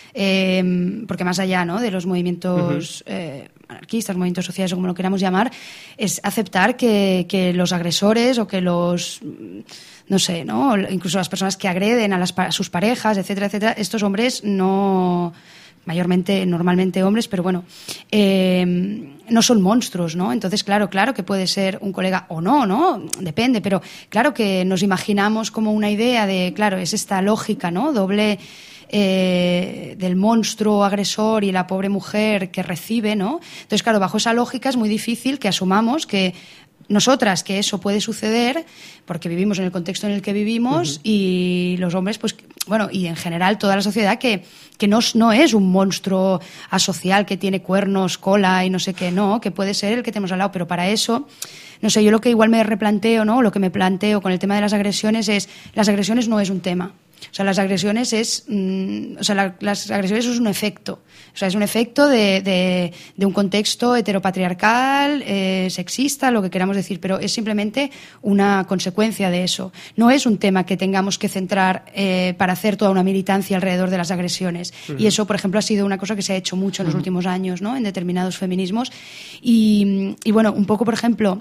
C: eh, porque más allá, ¿no?, de los movimientos uh-huh. eh, anarquistas, movimientos sociales o como lo queramos llamar, es aceptar que, que los agresores o que los... no sé, ¿no? Incluso las personas que agreden a, las, a sus parejas, etcétera, etcétera, estos hombres no, mayormente, normalmente hombres, pero bueno, eh, no son monstruos, ¿no? Entonces, claro, claro que puede ser un colega o no, ¿no? Depende, pero claro que nos imaginamos como una idea de, claro, es esta lógica, ¿no? Doble eh, del monstruo agresor y la pobre mujer que recibe, ¿no? Entonces, claro, bajo esa lógica es muy difícil que asumamos que nosotras que eso puede suceder porque vivimos en el contexto en el que vivimos uh-huh. y los hombres, pues, bueno, y en general toda la sociedad que, que no, no es un monstruo asocial que tiene cuernos, cola y no sé qué, no, que puede ser el que tenemos al lado, pero para eso, no sé, yo lo que igual me replanteo, ¿no? Lo que me planteo con el tema de las agresiones es, las agresiones no es un tema. O sea, las agresiones es, mmm, o sea, la, las agresiones es un efecto. O sea, es un efecto de, de, de un contexto heteropatriarcal, eh, sexista, lo que queramos decir, pero es simplemente una consecuencia de eso. No es un tema que tengamos que centrar eh, para hacer toda una militancia alrededor de las agresiones. Uh-huh. Y eso, por ejemplo, ha sido una cosa que se ha hecho mucho en los uh-huh. últimos años, ¿no? En determinados feminismos. Y, y bueno, un poco, por ejemplo...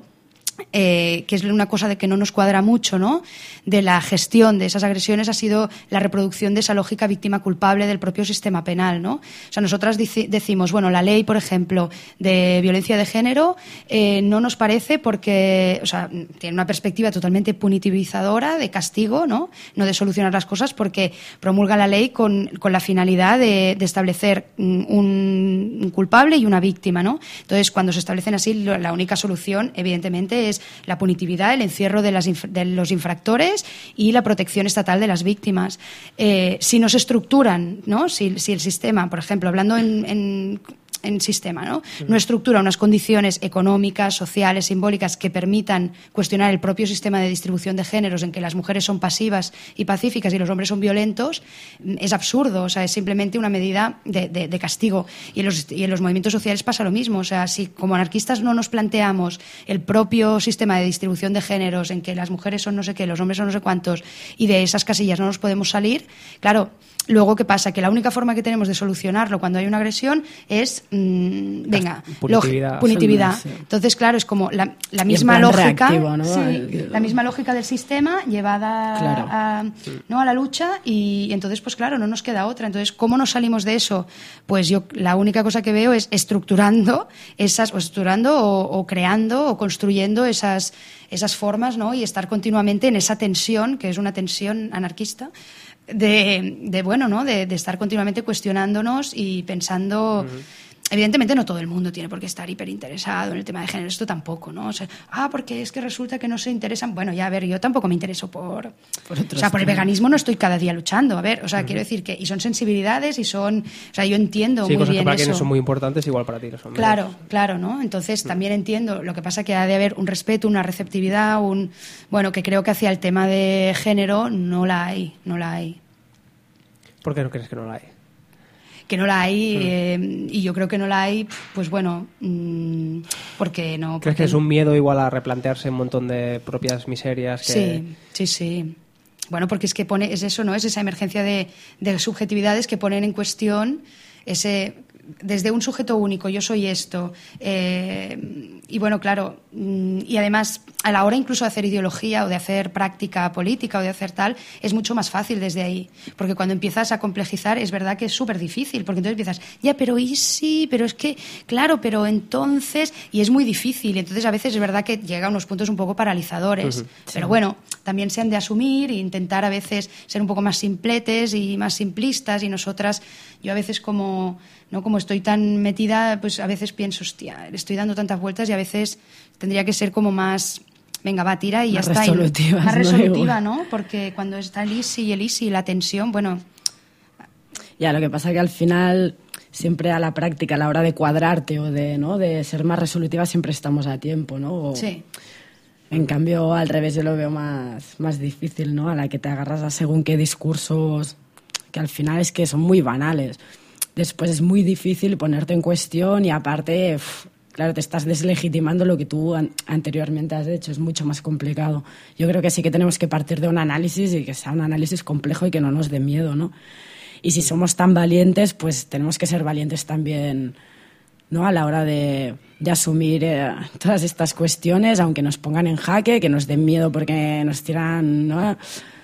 C: Eh, que es una cosa de que no nos cuadra mucho, ¿no?, de la gestión de esas agresiones, ha sido la reproducción de esa lógica víctima culpable del propio sistema penal, ¿no? O sea, nosotras dici- decimos, bueno, la ley, por ejemplo, de violencia de género eh, no nos parece porque, o sea, tiene una perspectiva totalmente punitivizadora, de castigo, ¿no?, no de solucionar las cosas, porque promulga la ley con, con la finalidad de, de establecer un, un culpable y una víctima, ¿no? Entonces, cuando se establecen así, la única solución, evidentemente, es la punitividad, el encierro de, las inf- de los infractores y la protección estatal de las víctimas. Eh, si no se estructuran, ¿no? Si, si el sistema, por ejemplo, hablando en, en en sistema, ¿no? Uh-huh. No estructura unas condiciones económicas, sociales, simbólicas que permitan cuestionar el propio sistema de distribución de géneros en que las mujeres son pasivas y pacíficas y los hombres son violentos, es absurdo, o sea, es simplemente una medida de, de, de castigo. Y en, los, y en los movimientos sociales pasa lo mismo, o sea, si como anarquistas no nos planteamos el propio sistema de distribución de géneros en que las mujeres son no sé qué, los hombres son no sé cuántos, y de esas casillas no nos podemos salir, claro, luego, ¿qué pasa? Que la única forma que tenemos de solucionarlo cuando hay una agresión es, mmm, venga,
B: punitividad.
C: Log- punitividad.
D: Sí.
C: Entonces, claro, es como la, la misma
D: plan
C: lógica,
D: reactivo, ¿no?
C: sí,
D: El-
C: la misma lógica del sistema llevada
D: Claro.
C: a, ¿no? a la lucha y entonces, pues claro, no nos queda otra. Entonces, ¿cómo nos salimos de eso? Pues yo la única cosa que veo es estructurando esas, o estructurando o, o creando o construyendo esas, esas formas, ¿no? Y estar continuamente en esa tensión, que es una tensión anarquista, de, de bueno, ¿no? De, de estar continuamente cuestionándonos y pensando. Uh-huh. Evidentemente no todo el mundo tiene por qué estar hiperinteresado en el tema de género, esto tampoco, ¿no? O sea, ah, porque es que resulta que no se interesan. Bueno, ya, a ver, yo tampoco me intereso por...
D: por
C: o sea, por el veganismo no estoy cada día luchando, a ver, o sea, uh-huh. quiero decir que... Y son sensibilidades y son... O sea, yo entiendo
B: sí,
C: muy
B: cosas
C: bien
B: que para
C: eso.
B: quienes son muy importantes, igual para ti lo son.
C: Claro,
B: menos.
C: claro, ¿no? Entonces uh-huh. también entiendo, lo que pasa que ha de haber un respeto, una receptividad, un... Bueno, que creo que hacia el tema de género no la hay, no la hay.
B: ¿Por qué no crees que no la hay?
C: Que no la hay, eh, y yo creo que no la hay, pues bueno, mmm, porque no...
B: ¿Crees
C: porque...
B: que es un miedo igual a replantearse un montón de propias miserias? Que...
C: Sí, sí, sí. Bueno, porque es que pone, es eso, ¿no? Es esa emergencia de, de subjetividades que ponen en cuestión ese... Desde un sujeto único, yo soy esto. Eh, y bueno, claro, y además a la hora incluso de hacer ideología o de hacer práctica política o de hacer tal, es mucho más fácil desde ahí. Porque cuando empiezas a complejizar es verdad que es súper difícil, porque entonces empiezas, ya, pero ¿y sí? Pero es que, claro, pero entonces... Y es muy difícil, entonces a veces es verdad que llega a unos puntos un poco paralizadores. Uh-huh. Sí. Pero bueno, también se han de asumir e intentar a veces ser un poco más simpletes y más simplistas y nosotras, yo a veces como... ¿no? Como estoy tan metida, pues a veces pienso, hostia, le estoy dando tantas vueltas y a veces tendría que ser como más, venga, va, tira y
D: más
C: ya está.
D: Resolutiva,
C: más resolutiva,
D: ¿no?
C: ¿no? Porque cuando está el easy y el easy, la tensión, bueno...
D: Ya, lo que pasa es que al final, siempre a la práctica, a la hora de cuadrarte o de, ¿no? de ser más resolutiva, siempre estamos a tiempo, ¿no? O,
C: sí.
D: En cambio, al revés, yo lo veo más, más difícil, ¿no? A la que te agarras a según qué discursos, que al final es que son muy banales. Después es muy difícil ponerte en cuestión y aparte, uf, claro, te estás deslegitimando lo que tú an- anteriormente has hecho, es mucho más complicado. Yo creo que sí que tenemos que partir de un análisis y que sea un análisis complejo y que no nos dé miedo, ¿no? Y si somos tan valientes, pues tenemos que ser valientes también, ¿no? A la hora de, de asumir eh, todas estas cuestiones, aunque nos pongan en jaque, que nos den miedo porque nos tiran, ¿no?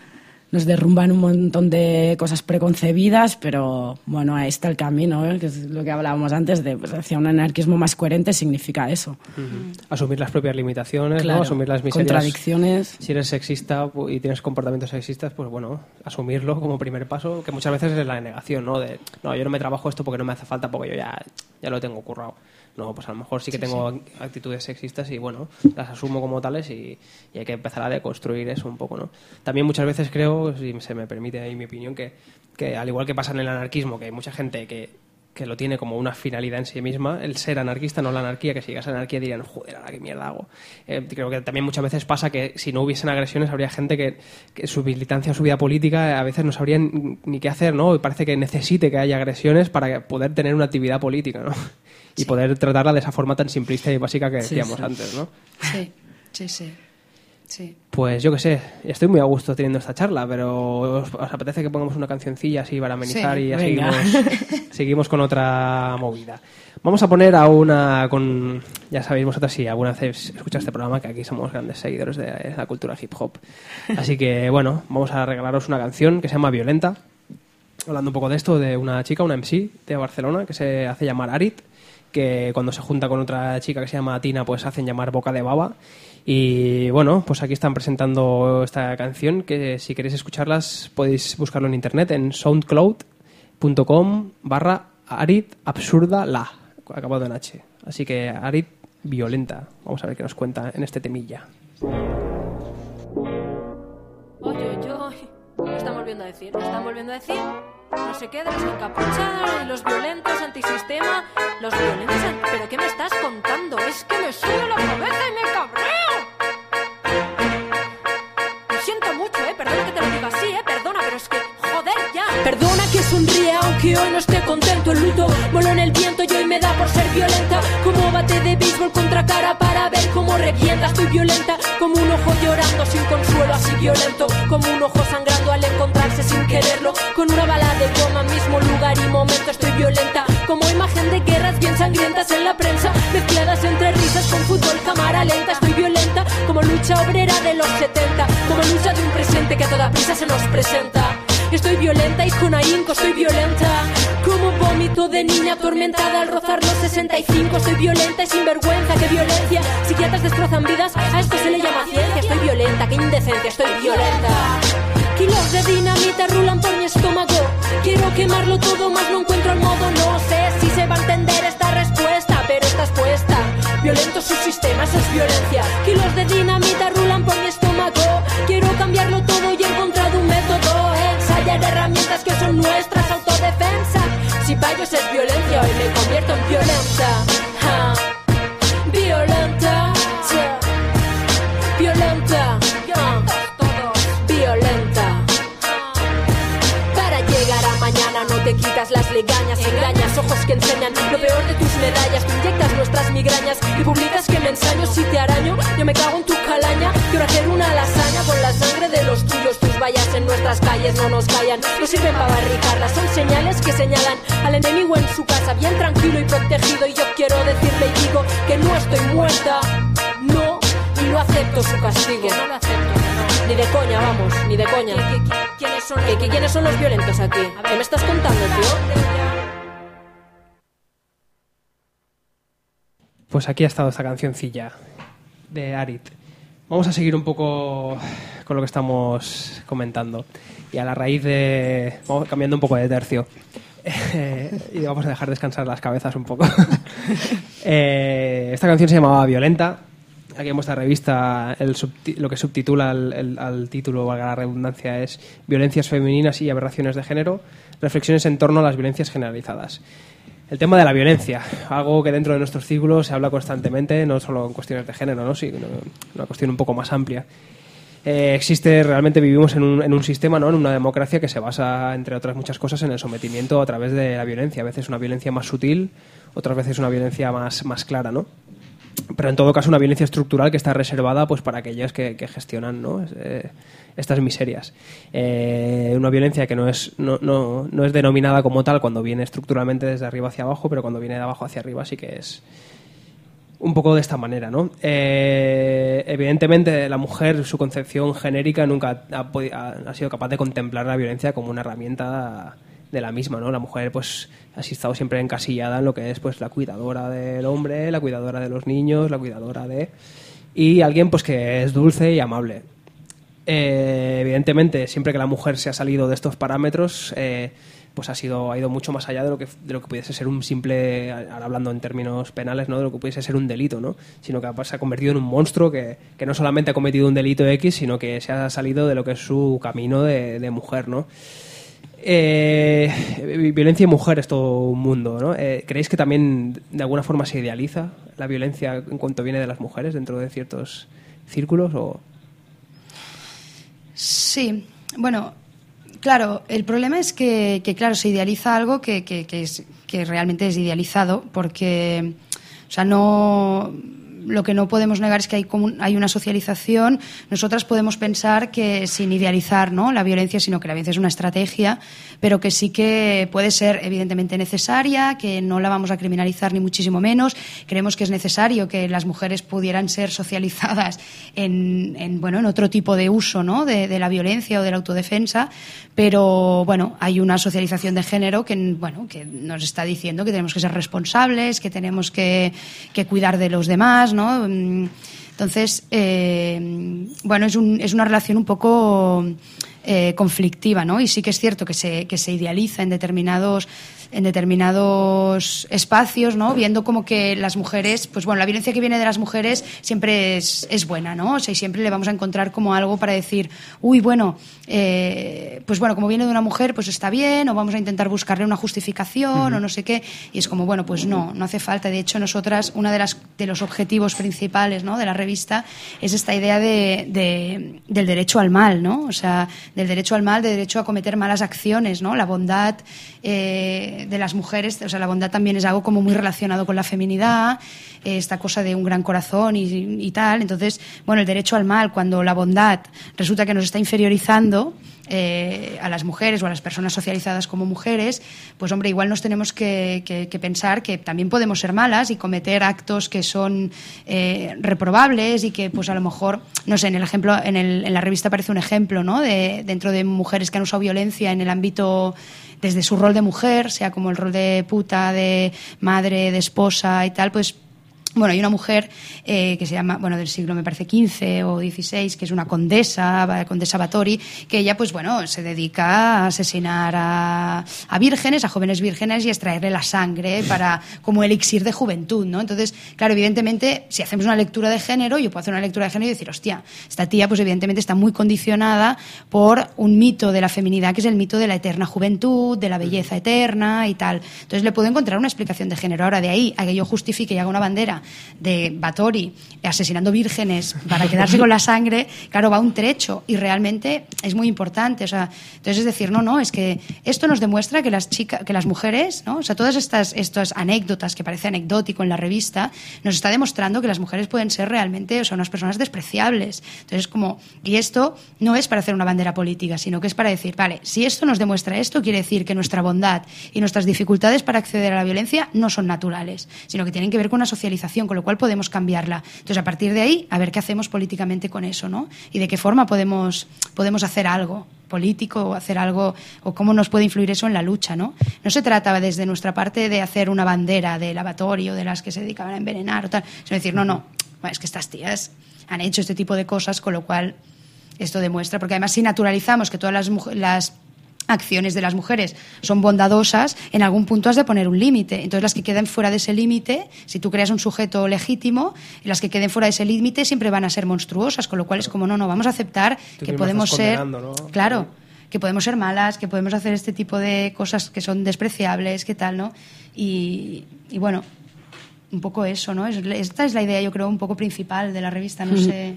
D: Nos derrumban un montón de cosas preconcebidas, pero bueno, ahí está el camino, ¿eh? Que es lo que hablábamos antes, de pues, hacia un anarquismo más coherente significa eso.
B: Uh-huh. Asumir las propias limitaciones,
D: claro,
B: ¿no? Asumir las miserias.
D: Contradicciones.
B: Si eres sexista y tienes comportamientos sexistas, pues bueno, asumirlo como primer paso, que muchas veces es la negación, ¿no? De, no, yo no me trabajo esto porque no me hace falta, porque yo ya, ya lo tengo currado. No, pues a lo mejor sí que sí, tengo sí. actitudes sexistas y bueno, las asumo como tales y, y hay que empezar a deconstruir eso un poco, ¿no? También muchas veces creo, si se me permite ahí mi opinión, que, que al igual que pasa en el anarquismo, que hay mucha gente que, que lo tiene como una finalidad en sí misma, el ser anarquista, no la anarquía, que si llegas a la anarquía dirían, joder, ahora qué mierda hago. Eh, creo que también muchas veces pasa que si no hubiesen agresiones habría gente que, que su militancia o su vida política a veces no sabrían ni qué hacer, ¿no? Y parece que necesite que haya agresiones para poder tener una actividad política, ¿no? Y sí. poder tratarla de esa forma tan simplista y básica que decíamos sí, sí. antes, ¿no?
C: Sí, sí, sí. Sí.
B: Pues yo qué sé, estoy muy a gusto teniendo esta charla, pero ¿os, os apetece que pongamos una cancioncilla así para amenizar sí, y ya seguimos, seguimos con otra movida? Vamos a poner a una con... Ya sabéis vosotras si alguna vez escucháis este programa que aquí somos grandes seguidores de la cultura hip hop. Así que bueno, vamos a regalaros una canción que se llama Violenta, hablando un poco de esto, de una chica, una M C de Barcelona que se hace llamar Arit, que cuando se junta con otra chica que se llama Tina pues hacen llamar Boca de Baba. Y bueno, pues aquí están presentando esta canción que si queréis escucharlas podéis buscarlo en internet en soundcloud punto com barra Arit Absurda La, acabado en H. Así que Arit Violenta, vamos a ver qué nos cuenta en este temilla.
E: Oye, oye, ¿qué están volviendo a decir? ¿Qué están volviendo a decir? No sé qué, de los encapuchados y los violentos antisistema. Los violentos... ¿Pero qué me estás contando? Es que me sube la cabeza y me cabreo. Lo siento mucho, eh. Perdona que te lo diga así, eh. Perdona, pero es que... Joder, ya. Perdona que sonríe aunque hoy no esté contento. El luto voló en el viento y hoy me da por ser violenta. Como bate de béisbol contra cara para ver cómo revienta. Estoy violenta como un ojo llorando sin consuelo, así violento como un ojo sangrando al encontrarse sin quererlo. Con una bala de goma, mismo lugar y momento estoy violenta. Como imagen de guerras bien sangrientas en la prensa, mezcladas entre risas con fútbol, cámara lenta. Estoy violenta como lucha obrera de los setenta, como lucha de un presente que a toda prisa se nos presenta. Estoy violenta y con ahínco estoy violenta, como vómito de niña atormentada al rozar los sesenta y cinco. Estoy violenta y sin vergüenza, qué violencia. Psiquiatras destrozan vidas, a esto se le llama ciencia. Estoy violenta, qué indecencia, estoy violenta. Kilos de dinamita rulan por mi estómago. Quiero quemarlo todo, mas no encuentro el modo. No sé si se va a entender esta respuesta, pero estás puesta. Violento su sistema, eso es violencia. Kilos de dinamita rulan por mi estómago. Quiero cambiarlo todo y he encontrado un método. Ensayar herramientas que son nuestras, autodefensa. Si para ellos es violencia, hoy me convierto en violenta. Ja. Violenta, ja. Violenta, ja. Violenta. Para llegar a mañana no te quitas las legañas, engañas, ojos que enseñan lo peor de tus medallas. Tú inyectas nuestras migrañas y publicas que me ensaño. Si te araño, yo me cago en tu calaña. Quiero hacer una lasaña con la sangre de los tuyos. Tus vallas en nuestras calles no nos callan, no sirven para barricarlas. Son señales que señalan al enemigo en su casa, bien tranquilo y protegido. Y yo quiero decirle y digo que no estoy muerta, no, y no acepto su castigo. Que no lo acepto, no. Ni de coña, vamos, ni de coña. ¿Qué, qué, ¿Quiénes son, ¿Qué, qué, ¿Quiénes son los violentos aquí? ¿Qué me estás contando, tío?
B: Pues aquí ha estado esta cancioncilla de Arit. Vamos a seguir un poco con lo que estamos comentando. Y a la raíz de... Vamos cambiando un poco de tercio. Eh, y vamos a dejar descansar las cabezas un poco. eh, esta canción se llamaba Violenta. Aquí en vuestra revista el subti- lo que subtitula el, el, al título, valga la redundancia, es Violencias femeninas y aberraciones de género, reflexiones en torno a las violencias generalizadas. El tema de la violencia, algo que dentro de nuestros círculos se habla constantemente, no solo en cuestiones de género, ¿no? Sino una cuestión un poco más amplia. Eh, existe, realmente vivimos en un, en un sistema, ¿no? En una democracia que se basa, entre otras muchas cosas, en el sometimiento a través de la violencia. A veces una violencia más sutil, otras veces una violencia más, más clara, ¿no? Pero en todo caso una violencia estructural que está reservada pues para aquellas que, que gestionan, ¿no? eh, estas miserias. Eh, una violencia que no es, no, no, no es denominada como tal cuando viene estructuralmente desde arriba hacia abajo, pero cuando viene de abajo hacia arriba sí que es un poco de esta manera, ¿no? Eh, evidentemente la mujer, su concepción genérica nunca ha, ha, ha sido capaz de contemplar la violencia como una herramienta de la misma, ¿no? La mujer pues ha estado siempre encasillada en lo que es pues la cuidadora del hombre, la cuidadora de los niños, la cuidadora de... y alguien pues que es dulce y amable. Eh, evidentemente, siempre que la mujer se ha salido de estos parámetros, eh, pues ha sido ha ido mucho más allá de lo que de lo que pudiese ser un simple, ahora hablando en términos penales, ¿no? De lo que pudiese ser un delito, ¿no? Sino que se ha convertido en un monstruo que, que no solamente ha cometido un delito X, sino que se ha salido de lo que es su camino de, de mujer, ¿no? Eh, violencia y mujer es todo un mundo, ¿no? Eh, ¿Creéis que también de alguna forma se idealiza la violencia en cuanto viene de las mujeres dentro de ciertos círculos? O...
C: Sí, bueno, claro, el problema es que, que claro, se idealiza algo que, que, que, es, que realmente es idealizado, porque, o sea, no... Lo que no podemos negar es que hay, como, hay una socialización. Nosotras podemos pensar que sin idealizar, ¿no?, la violencia, sino que la violencia es una estrategia, pero que sí que puede ser evidentemente necesaria, que no la vamos a criminalizar ni muchísimo menos. Creemos que es necesario que las mujeres pudieran ser socializadas en, en, bueno, en otro tipo de uso, ¿no?, de, de la violencia o de la autodefensa, pero bueno, hay una socialización de género que, bueno, que nos está diciendo que tenemos que ser responsables, que tenemos que, que cuidar de los demás, ¿no? Entonces, eh, bueno, es, un, es una relación un poco eh, conflictiva, ¿no? Y sí que es cierto que se, que se idealiza en determinados, en determinados espacios, ¿no? Viendo como que las mujeres, pues bueno, la violencia que viene de las mujeres siempre es, es buena, ¿no? O sea, y siempre le vamos a encontrar como algo para decir, uy, bueno, eh, pues bueno, como viene de una mujer, pues está bien, o vamos a intentar buscarle una justificación, uh-huh. o no sé qué. Y es como, bueno, pues no, no hace falta. De hecho, nosotras, una de las de los objetivos principales, ¿no?, de la revista es esta idea de, de, del derecho al mal, ¿no? O sea, del derecho al mal, del derecho a cometer malas acciones, ¿no? La bondad eh, de las mujeres, o sea, la bondad también es algo como muy relacionado con la feminidad, eh, esta cosa de un gran corazón y, y tal. Entonces, bueno, el derecho al mal, cuando la bondad resulta que nos está inferiorizando eh, a las mujeres o a las personas socializadas como mujeres, pues hombre, igual nos tenemos que, que, que pensar que también podemos ser malas y cometer actos que son eh, reprobables y que pues a lo mejor, no sé, en el ejemplo, en, el, en la revista aparece un ejemplo, ¿no?, de dentro de mujeres que han usado violencia en el ámbito desde su rol de mujer, sea como el rol de puta, de madre, de esposa y tal, pues bueno, hay una mujer eh, que se llama, bueno, del siglo me parece quince o dieciséis, que es una condesa, condesa Báthory, que ella pues bueno, se dedica a asesinar a, a vírgenes, a jóvenes vírgenes y extraerle la sangre para como elixir de juventud, ¿no? Entonces, claro, evidentemente, si hacemos una lectura de género, yo puedo hacer una lectura de género y decir, hostia, esta tía pues evidentemente está muy condicionada por un mito de la feminidad, que es el mito de la eterna juventud, de la belleza eterna y tal. Entonces le puedo encontrar una explicación de género. Ahora, de ahí a que yo justifique y haga una bandera de Báthory asesinando vírgenes para quedarse con la sangre, claro, va un trecho y realmente es muy importante. O sea, entonces es decir, no, no, es que esto nos demuestra que las chicas, que las mujeres, ¿no? O sea, todas estas, estas anécdotas que parece anecdótico en la revista, nos está demostrando que las mujeres pueden ser realmente, o sea, unas personas despreciables. Entonces, como, y esto no es para hacer una bandera política, sino que es para decir, vale, si esto nos demuestra esto, quiere decir que nuestra bondad y nuestras dificultades para acceder a la violencia no son naturales, sino que tienen que ver con una socialización, con lo cual podemos cambiarla. Entonces, a partir de ahí, a ver qué hacemos políticamente con eso, ¿no? Y de qué forma podemos, podemos hacer algo político o hacer algo, o cómo nos puede influir eso en la lucha, ¿no? No se trataba desde nuestra parte de hacer una bandera del lavatorio, de las que se dedicaban a envenenar o tal, sino decir, no, no, bueno, es que estas tías han hecho este tipo de cosas, con lo cual esto demuestra, porque además si naturalizamos que todas las, las acciones de las mujeres son bondadosas, en algún punto has de poner un límite. Entonces, las que queden fuera de ese límite, si tú creas un sujeto legítimo, las que queden fuera de ese límite siempre van a ser monstruosas, con lo cual es como, no, no, vamos a aceptar tú que podemos ser, ¿no? Claro, que podemos ser malas, que podemos hacer este tipo de cosas que son despreciables, que tal, ¿no? Y, y bueno, un poco eso, ¿no? Esta es la idea, yo creo, un poco principal de la revista, no sé.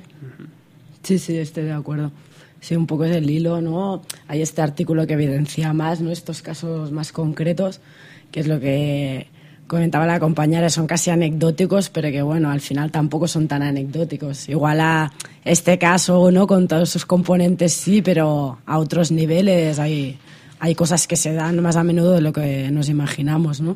D: Sí, sí, estoy de acuerdo. Sí, un poco es el hilo, ¿no? Hay este artículo que evidencia más, ¿no?, estos casos más concretos, que es lo que comentaba la compañera, son casi anecdóticos, pero que, bueno, al final tampoco son tan anecdóticos. Igual a este caso, ¿no?, con todos sus componentes sí, pero a otros niveles hay, hay cosas que se dan más a menudo de lo que nos imaginamos, ¿no?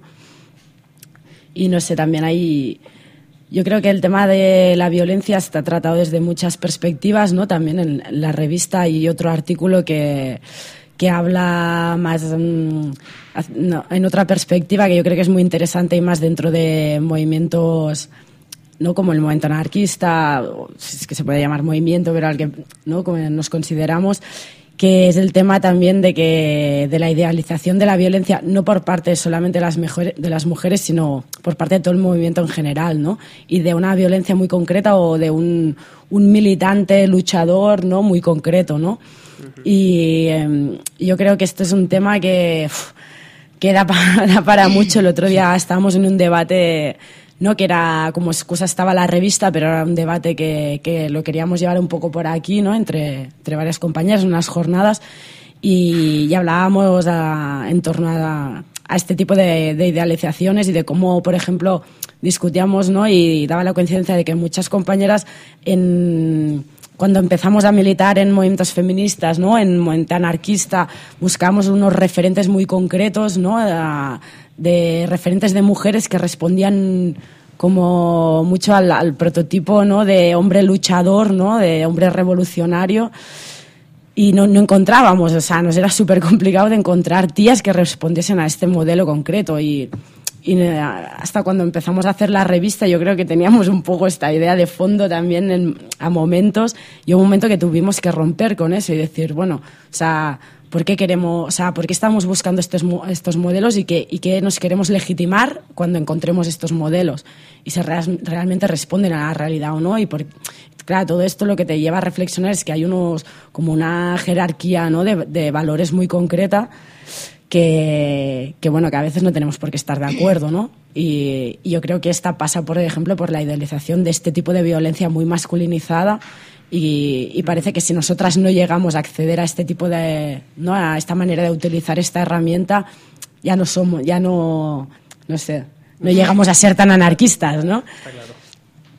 D: Y no sé, también hay... Yo creo que el tema de la violencia está tratado desde muchas perspectivas, ¿no? También en la revista hay otro artículo que, que habla más um, no, en otra perspectiva, que yo creo que es muy interesante y más dentro de movimientos, no como el movimiento anarquista, si es que se puede llamar movimiento, pero al que, ¿no?, como nos consideramos, que es el tema también de que de la idealización de la violencia, no por parte solamente de las, mejores, de las mujeres, sino por parte de todo el movimiento en general, ¿no? Y de una violencia muy concreta o de un, un militante luchador, ¿no?, muy concreto, ¿no? Uh-huh. Y eh, yo creo que este es un tema que, uf, que da, para, da para mucho. El otro día estábamos en un debate, no que era como excusa estaba la revista, pero era un debate que, que lo queríamos llevar un poco por aquí, ¿no?, entre, entre varias compañeras, unas jornadas, y, y hablábamos a, en torno a, a este tipo de, de idealizaciones y de cómo, por ejemplo, discutíamos, ¿no?, y daba la coincidencia de que muchas compañeras en... Cuando empezamos a militar en movimientos feministas, ¿no?, en movimiento anarquista, buscamos unos referentes muy concretos, ¿no?, a, de referentes de mujeres que respondían como mucho al, al prototipo, ¿no?, de hombre luchador, ¿no?, de hombre revolucionario, y no, no encontrábamos, o sea, nos era súper complicado de encontrar tías que respondiesen a este modelo concreto. Y, y hasta cuando empezamos a hacer la revista yo creo que teníamos un poco esta idea de fondo también en, a momentos, y un momento que tuvimos que romper con eso y decir, bueno, o sea, ¿por qué queremos, o sea, por qué estamos buscando estos, estos modelos y qué, y qué nos queremos legitimar cuando encontremos estos modelos? Y si real, realmente responden a la realidad o no. Y por, claro, todo esto lo que te lleva a reflexionar es que hay unos, como una jerarquía, ¿no?, de, de valores muy concreta que, que, bueno, que a veces no tenemos por qué estar de acuerdo, ¿no? Y, y yo creo que esta pasa, por ejemplo, por la idealización de este tipo de violencia muy masculinizada. Y, y parece que si nosotras no llegamos a acceder a este tipo de, ¿no?, a esta manera de utilizar esta herramienta, ya no somos, ya no, no sé, no llegamos a ser tan anarquistas, ¿no?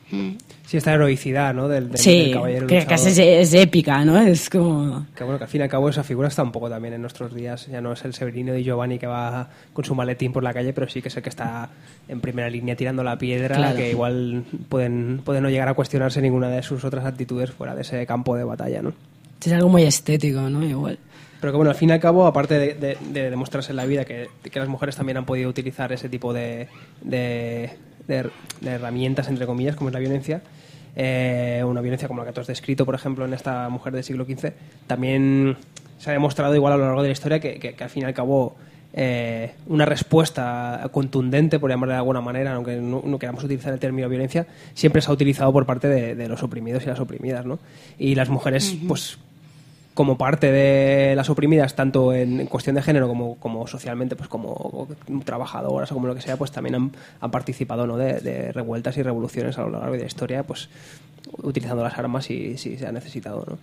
B: Sí, esta heroicidad, ¿no? Del, del,
D: sí,
B: del caballero
D: que
B: luchador.
D: casi es, es épica, ¿no? Es como...
B: Que bueno, que al fin y al cabo esa figura está un poco también en nuestros días. Ya no es el Severino de Giovanni que va con su maletín por la calle, pero sí que es el que está en primera línea tirando la piedra,
D: claro.
B: que igual pueden, pueden no llegar a cuestionarse ninguna de sus otras actitudes fuera de ese campo de batalla, ¿no?
D: Es algo muy estético, ¿no? Igual.
B: Pero que bueno, al fin y al cabo, aparte de, de, de demostrarse en la vida que, que las mujeres también han podido utilizar ese tipo de, de, de, de herramientas, entre comillas, como es la violencia, eh, una violencia como la que tú has descrito, por ejemplo, en esta mujer del siglo quince, también se ha demostrado igual a lo largo de la historia que, que, que al fin y al cabo eh, una respuesta contundente, por llamarle de alguna manera, aunque no, no queramos utilizar el término violencia, siempre se ha utilizado por parte de, de los oprimidos y las oprimidas, ¿no? Y las mujeres, uh-huh. pues como parte de las oprimidas, tanto en cuestión de género como, como socialmente, pues como trabajadoras o como lo que sea, pues también han, han participado, ¿no? de, de revueltas y revoluciones a lo largo de la historia, pues utilizando las armas si, si se ha necesitado, ¿no?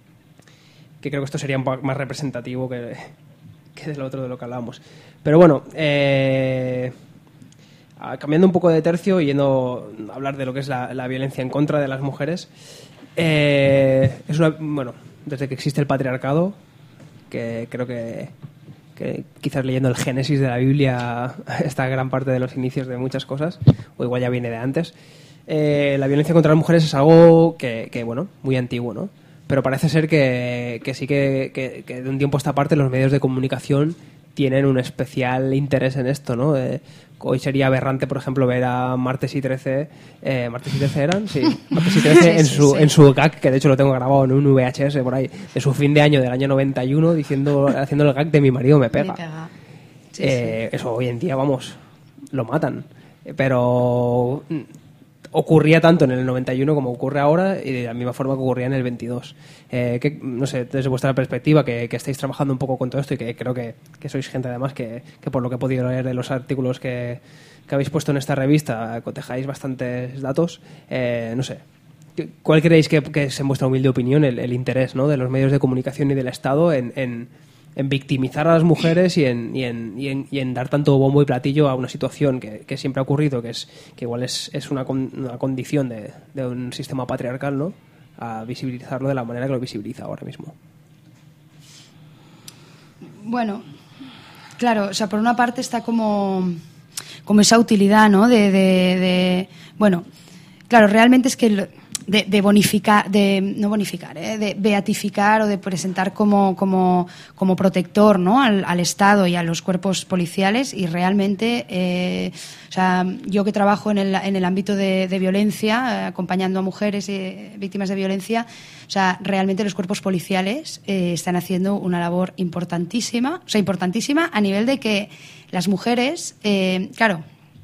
B: Que creo que esto sería un poco más representativo que, que del otro de lo que hablábamos. Pero bueno, eh, cambiando un poco de tercio y yendo a hablar de lo que es la, la violencia en contra de las mujeres, eh, es una... bueno desde que existe el patriarcado, que creo que, que quizás leyendo el Génesis de la Biblia está gran parte de los inicios de muchas cosas, o igual ya viene de antes, eh, la violencia contra las mujeres es algo que, que bueno, muy antiguo, ¿no? Pero parece ser que, que sí que, que, que de un tiempo a esta parte los medios de comunicación tienen un especial interés en esto, ¿no? Eh, hoy sería aberrante, por ejemplo, ver a Martes y Trece, eh, Martes y Trece eran, sí, Martes y Trece sí, en su sí. en su gag, que de hecho lo tengo grabado en un V H S por ahí, de su fin de año del año noventa y uno, diciendo, haciendo el gag de mi marido me pega. Me pega. Sí, eh, sí. Eso hoy en día, vamos, lo matan. Pero ocurría tanto en el noventa y uno como ocurre ahora y de la misma forma que ocurría en el veintidós. Eh, que, no sé, desde vuestra perspectiva, que, que estáis trabajando un poco con todo esto y que creo que, que sois gente además que, que por lo que he podido leer de los artículos que, que habéis puesto en esta revista cotejáis bastantes datos, eh, no sé, ¿cuál creéis que, que es en vuestra humilde opinión el, el interés, ¿no? de los medios de comunicación y del Estado en, en, en victimizar a las mujeres y en, y, en, y, en, y en dar tanto bombo y platillo a una situación que, que siempre ha ocurrido, que es que igual es, es una, con, una condición de, de un sistema patriarcal, ¿no? A visibilizarlo de la manera que lo visibiliza ahora mismo?
C: Bueno, claro, o sea, por una parte está como, como esa utilidad, ¿no? De, de, de bueno, claro, realmente es que lo, de, de bonificar, de no bonificar, ¿eh? de beatificar o de presentar como, como, como protector, ¿no? al, al Estado y a los cuerpos policiales, y realmente, eh, o sea, yo que trabajo en el, en el ámbito de, de violencia, eh, acompañando a mujeres eh, víctimas de violencia, o sea, realmente los cuerpos policiales eh, están haciendo una labor importantísima, o sea, importantísima a nivel de que las mujeres, eh, claro,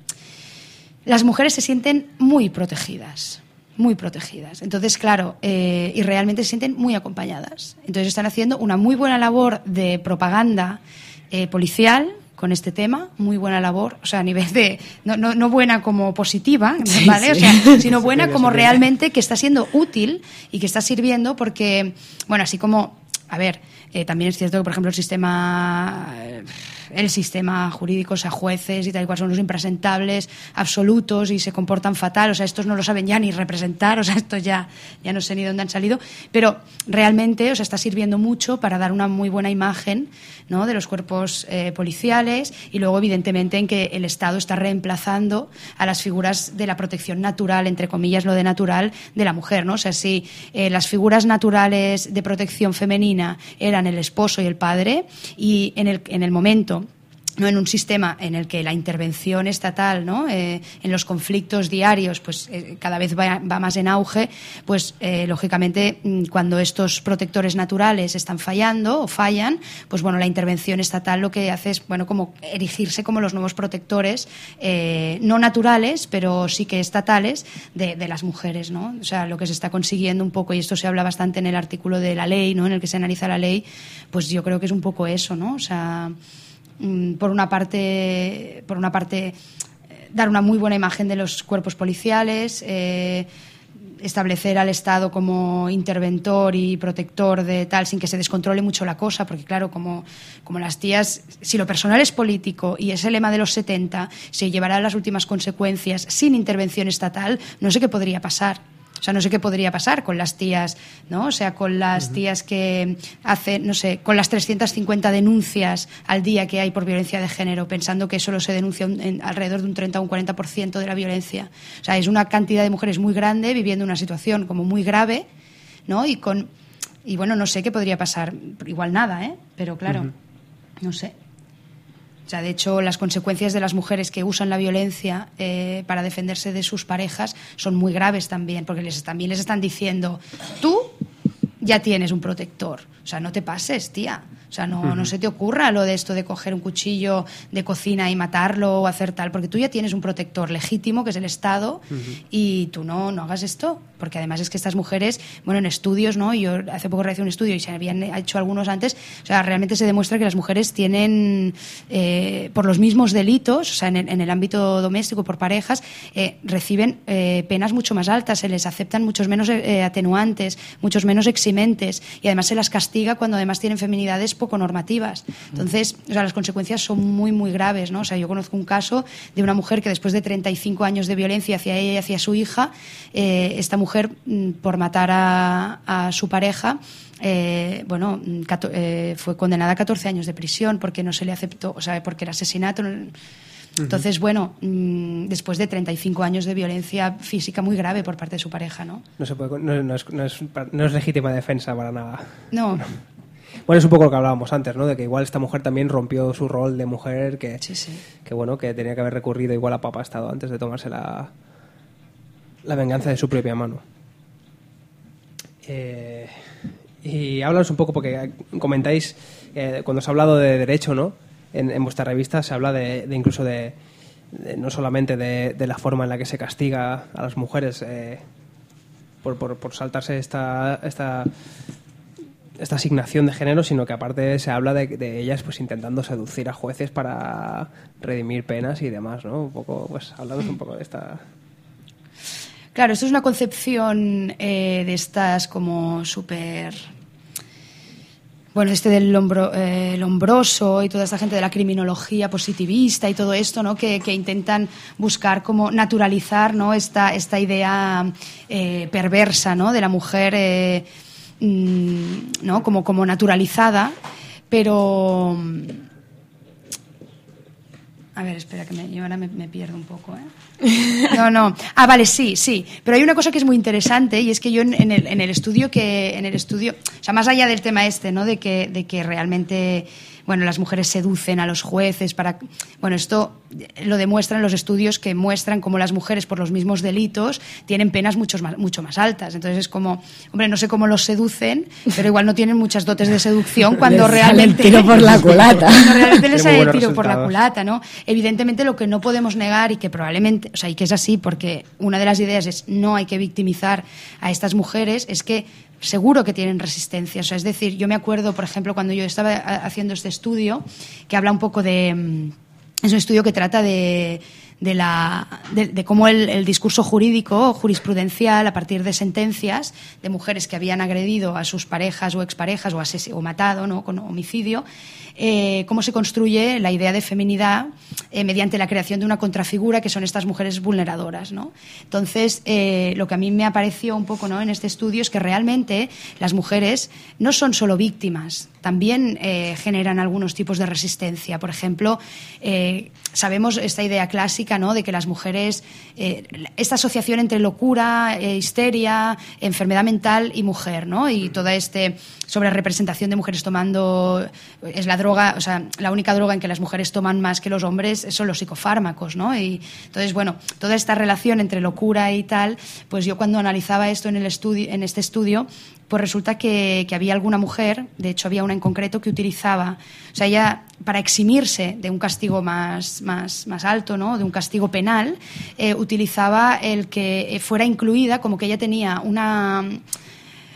C: las mujeres se sienten muy protegidas. muy protegidas. Entonces, claro, eh, y realmente se sienten muy acompañadas. Entonces están haciendo una muy buena labor de propaganda eh, policial con este tema, muy buena labor, o sea, a nivel de, no, no, no buena como positiva, ¿vale? Sí, sí. O sea, sino buena como realmente que está siendo útil y que está sirviendo porque, bueno, así como, a ver, eh, también es cierto que, por ejemplo, el sistema... Eh, el sistema jurídico, o sea, jueces y tal y cual son unos impresentables absolutos y se comportan fatal, o sea, estos no lo saben ya ni representar, o sea, estos ya, ya no sé ni dónde han salido, pero realmente, o sea, está sirviendo mucho para dar una muy buena imagen, ¿no? de los cuerpos eh, policiales, y luego, evidentemente, en que el Estado está reemplazando a las figuras de la protección natural, entre comillas, lo de natural, de la mujer, ¿no? O sea, si eh, las figuras naturales de protección femenina eran el esposo y el padre, y en el, en el momento no en un sistema en el que la intervención estatal, ¿no? eh, en los conflictos diarios, pues eh, cada vez va, va más en auge, pues eh, lógicamente cuando estos protectores naturales están fallando o fallan, pues bueno, la intervención estatal lo que hace es, bueno, como erigirse como los nuevos protectores, eh, no naturales, pero sí que estatales, de, de las mujeres, ¿no? O sea, lo que se está consiguiendo un poco, y esto se habla bastante en el artículo de la ley, ¿no? En el que se analiza la ley, pues yo creo que es un poco eso, ¿no? O sea, por una parte, por una parte dar una muy buena imagen de los cuerpos policiales, eh, establecer al Estado como interventor y protector de tal, sin que se descontrole mucho la cosa, porque claro, como, como las tías, si lo personal es político y ese lema de los setenta se llevará a las últimas consecuencias sin intervención estatal, no sé qué podría pasar. O sea, no sé qué podría pasar con las tías, ¿no? O sea, con las uh-huh. tías que hacen, no sé, con las trescientas cincuenta denuncias al día que hay por violencia de género, pensando que solo se denuncia un, en, alrededor de un treinta o un cuarenta por ciento de la violencia. O sea, es una cantidad de mujeres muy grande viviendo una situación como muy grave, ¿no? Y con y bueno, no sé qué podría pasar. Igual nada, ¿eh? Pero claro, uh-huh. no sé. O sea, de hecho, las consecuencias de las mujeres que usan la violencia eh, para defenderse de sus parejas son muy graves también, porque les, también les están diciendo, tú ya tienes un protector, o sea, no te pases, tía. O sea, no, uh-huh. no se te ocurra lo de esto de coger un cuchillo de cocina y matarlo o hacer tal, porque tú ya tienes un protector legítimo, que es el Estado, uh-huh. y tú no, no hagas esto. Porque además es que estas mujeres, bueno, en estudios, ¿no? Yo hace poco realicé un estudio y se habían hecho algunos antes, o sea, realmente se demuestra que las mujeres tienen, eh, por los mismos delitos, o sea, en el, en el ámbito doméstico, por parejas, eh, reciben eh, penas mucho más altas, se les aceptan muchos menos eh, atenuantes, muchos menos eximentes, y además se las castiga cuando además tienen feminidades poco normativas. Entonces, o sea, las consecuencias son muy, muy graves, ¿no? O sea, yo conozco un caso de una mujer que después de treinta y cinco años de violencia hacia ella y hacia su hija, eh, esta mujer por matar a, a su pareja, eh, bueno, cato, eh, fue condenada a catorce años de prisión porque no se le aceptó, o sea, porque era asesinato. Entonces, uh-huh. bueno, mmm, después de treinta y cinco años de violencia física muy grave por parte de su pareja, ¿no?
B: No se puede, no, no, es, no, es, no es legítima defensa para nada.
C: No.
B: Bueno, es un poco lo que hablábamos antes, ¿no? De que igual esta mujer también rompió su rol de mujer, que,
C: sí, sí.
B: que bueno, que tenía que haber recurrido igual a Papa Estado antes de tomarse la, la venganza de su propia mano. Eh, y háblanos un poco, porque comentáis, eh, cuando se ha hablado de derecho, ¿no? En, en vuestra revista se habla de, de incluso de, de no solamente de, de la forma en la que se castiga a las mujeres eh, por, por, por saltarse esta, esta esta asignación de género, sino que aparte se habla de, de ellas pues intentando seducir a jueces para redimir penas y demás, ¿no? Un poco, pues hablamos un poco de esta...
C: Claro, esto es una concepción eh, de estas como súper... Bueno, este del lombro, eh, Lombroso y toda esta gente de la criminología positivista y todo esto, ¿no? Que, que intentan buscar como naturalizar, ¿no? Esta, esta idea eh, perversa, ¿no? De la mujer, eh, mm, ¿no? Como, como naturalizada, pero... A ver, espera, que me, yo ahora me, me pierdo un poco, ¿eh? No, no. Ah, vale, sí, sí. Pero hay una cosa que es muy interesante y es que yo en, en, el, en el estudio que, en el estudio, o sea, más allá del tema este, ¿no? De que, de que realmente, bueno, las mujeres seducen a los jueces para, bueno, esto lo demuestran los estudios que muestran cómo las mujeres por los mismos delitos tienen penas mucho más, mucho más altas. Entonces es como, hombre, no sé cómo los seducen, pero igual no tienen muchas dotes de seducción cuando
D: les
C: realmente...
D: Sale el tiro por la culata.
C: Cuando realmente les sale el tiro
B: resultados.
C: por la culata, ¿no? Evidentemente lo que no podemos negar y que probablemente, o sea, y que es así porque una de las ideas es no hay que victimizar a estas mujeres, es que seguro que tienen resistencia. O sea, es decir, yo me acuerdo, por ejemplo, cuando yo estaba haciendo este estudio, que habla un poco de... Es un estudio que trata de, de, la, de, de cómo el, el discurso jurídico, jurisprudencial, a partir de sentencias de mujeres que habían agredido a sus parejas o exparejas o, ases- o matado, ¿no? Con homicidio, eh, cómo se construye la idea de feminidad eh, mediante la creación de una contrafigura que son estas mujeres vulneradoras, ¿no? Entonces, eh, lo que a mí me apareció un poco, ¿no? En este estudio es que realmente las mujeres no son solo víctimas, también eh, generan algunos tipos de resistencia. Por ejemplo, eh, sabemos esta idea clásica, ¿no? De que las mujeres, eh, esta asociación entre locura, eh, histeria, enfermedad mental y mujer, ¿no? Y toda este sobre representación de mujeres tomando es la droga, o sea, la única droga en que las mujeres toman más que los hombres son los psicofármacos, ¿no? Y entonces, bueno, toda esta relación entre locura y tal, pues yo cuando analizaba esto en el estudio, en este estudio, pues resulta que, que había alguna mujer, de hecho había una en concreto que utilizaba, o sea, ella para eximirse de un castigo más, más, más alto, ¿no? De un castigo penal, eh, utilizaba el que fuera incluida, como que ella tenía una...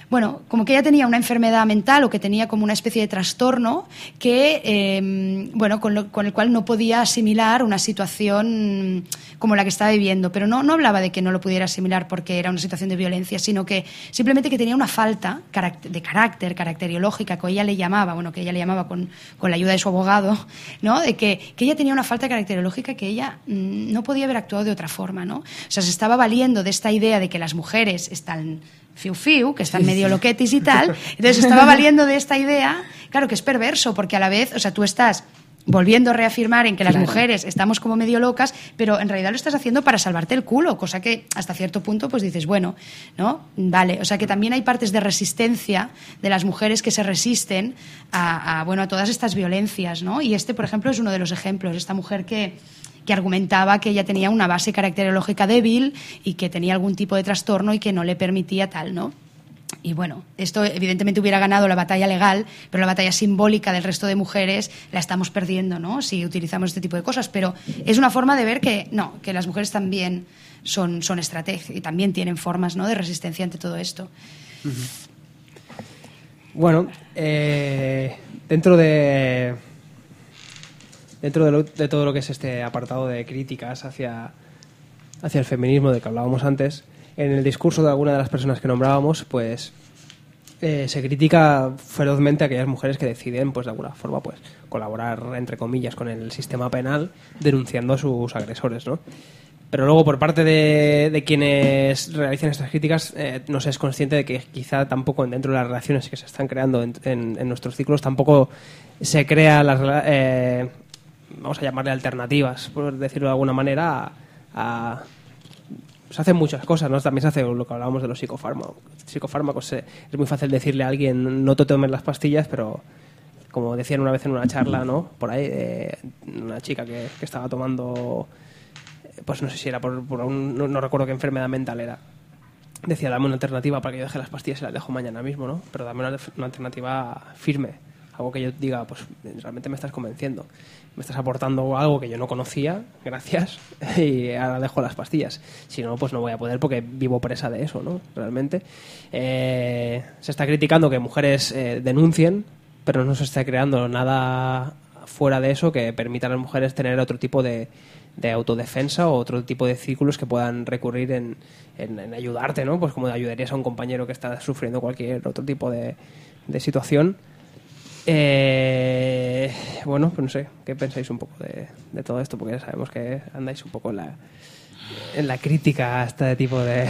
C: bueno, como que ella tenía una enfermedad mental o que tenía como una especie de trastorno que, eh, bueno, con, lo, con el cual no podía asimilar una situación como la que estaba viviendo. Pero no, no hablaba de que no lo pudiera asimilar porque era una situación de violencia, sino que simplemente que tenía una falta de carácter, caracteriológica, que ella le llamaba, bueno, que ella le llamaba con, con la ayuda de su abogado, ¿no? De que, que ella tenía una falta caracteriológica que ella mmm, no podía haber actuado de otra forma, ¿no? O sea, se estaba valiendo de esta idea de que las mujeres están fiu fiu, que están medio loquetis y tal, entonces estaba valiendo de esta idea, claro que es perverso, porque a la vez, o sea, tú estás volviendo a reafirmar en que las claro. mujeres estamos como medio locas, pero en realidad lo estás haciendo para salvarte el culo, cosa que hasta cierto punto pues dices, bueno, ¿no? Vale, o sea que también hay partes de resistencia de las mujeres que se resisten a, a, bueno, a todas estas violencias, ¿no? Y este, por ejemplo, es uno de los ejemplos, esta mujer que que argumentaba que ella tenía una base caracteriológica débil y que tenía algún tipo de trastorno y que no le permitía tal, ¿no? Y bueno, esto evidentemente hubiera ganado la batalla legal, pero la batalla simbólica del resto de mujeres la estamos perdiendo, ¿no? Si utilizamos este tipo de cosas, pero es una forma de ver que no, que las mujeres también son, son estrategias y también tienen formas, ¿no?, de resistencia ante todo esto.
B: Uh-huh. Bueno, eh, dentro de... Dentro de, lo, de todo lo que es este apartado de críticas hacia, hacia el feminismo del que hablábamos antes, en el discurso de alguna de las personas que nombrábamos, pues eh, se critica ferozmente a aquellas mujeres que deciden, pues de alguna forma, pues colaborar, entre comillas, con el sistema penal, denunciando a sus agresores, ¿no? Pero luego, por parte de, de quienes realizan estas críticas, eh, no se es consciente de que quizá tampoco dentro de las relaciones que se están creando en, en, en nuestros ciclos, tampoco se crea las... Eh, vamos a llamarle alternativas, por decirlo de alguna manera, a, a, se hacen muchas cosas, ¿no? También se hace lo que hablábamos de los psicofármacos. psicofármacos eh, es muy fácil decirle a alguien no te tomes las pastillas, pero como decían una vez en una charla, ¿no?, por ahí, eh, una chica que, que estaba tomando, pues no sé si era por, por un, no, no recuerdo qué enfermedad mental era, decía, dame una alternativa para que yo deje las pastillas y las dejo mañana mismo, ¿no? Pero dame una, una alternativa firme, algo que yo diga, pues realmente me estás convenciendo, me estás aportando algo que yo no conocía, gracias, y ahora dejo las pastillas. Si no, pues no voy a poder porque vivo presa de eso, ¿no? Realmente. Eh, se está criticando que mujeres eh, denuncien, pero no se está creando nada fuera de eso que permita a las mujeres tener otro tipo de, de autodefensa o otro tipo de círculos que puedan recurrir en, en, en ayudarte, ¿no? Pues como ayudarías a un compañero que está sufriendo cualquier otro tipo de, de situación. Eh, bueno, pues no sé, ¿qué pensáis un poco de, de todo esto? Porque ya sabemos que andáis un poco en la, en la crítica a este tipo de...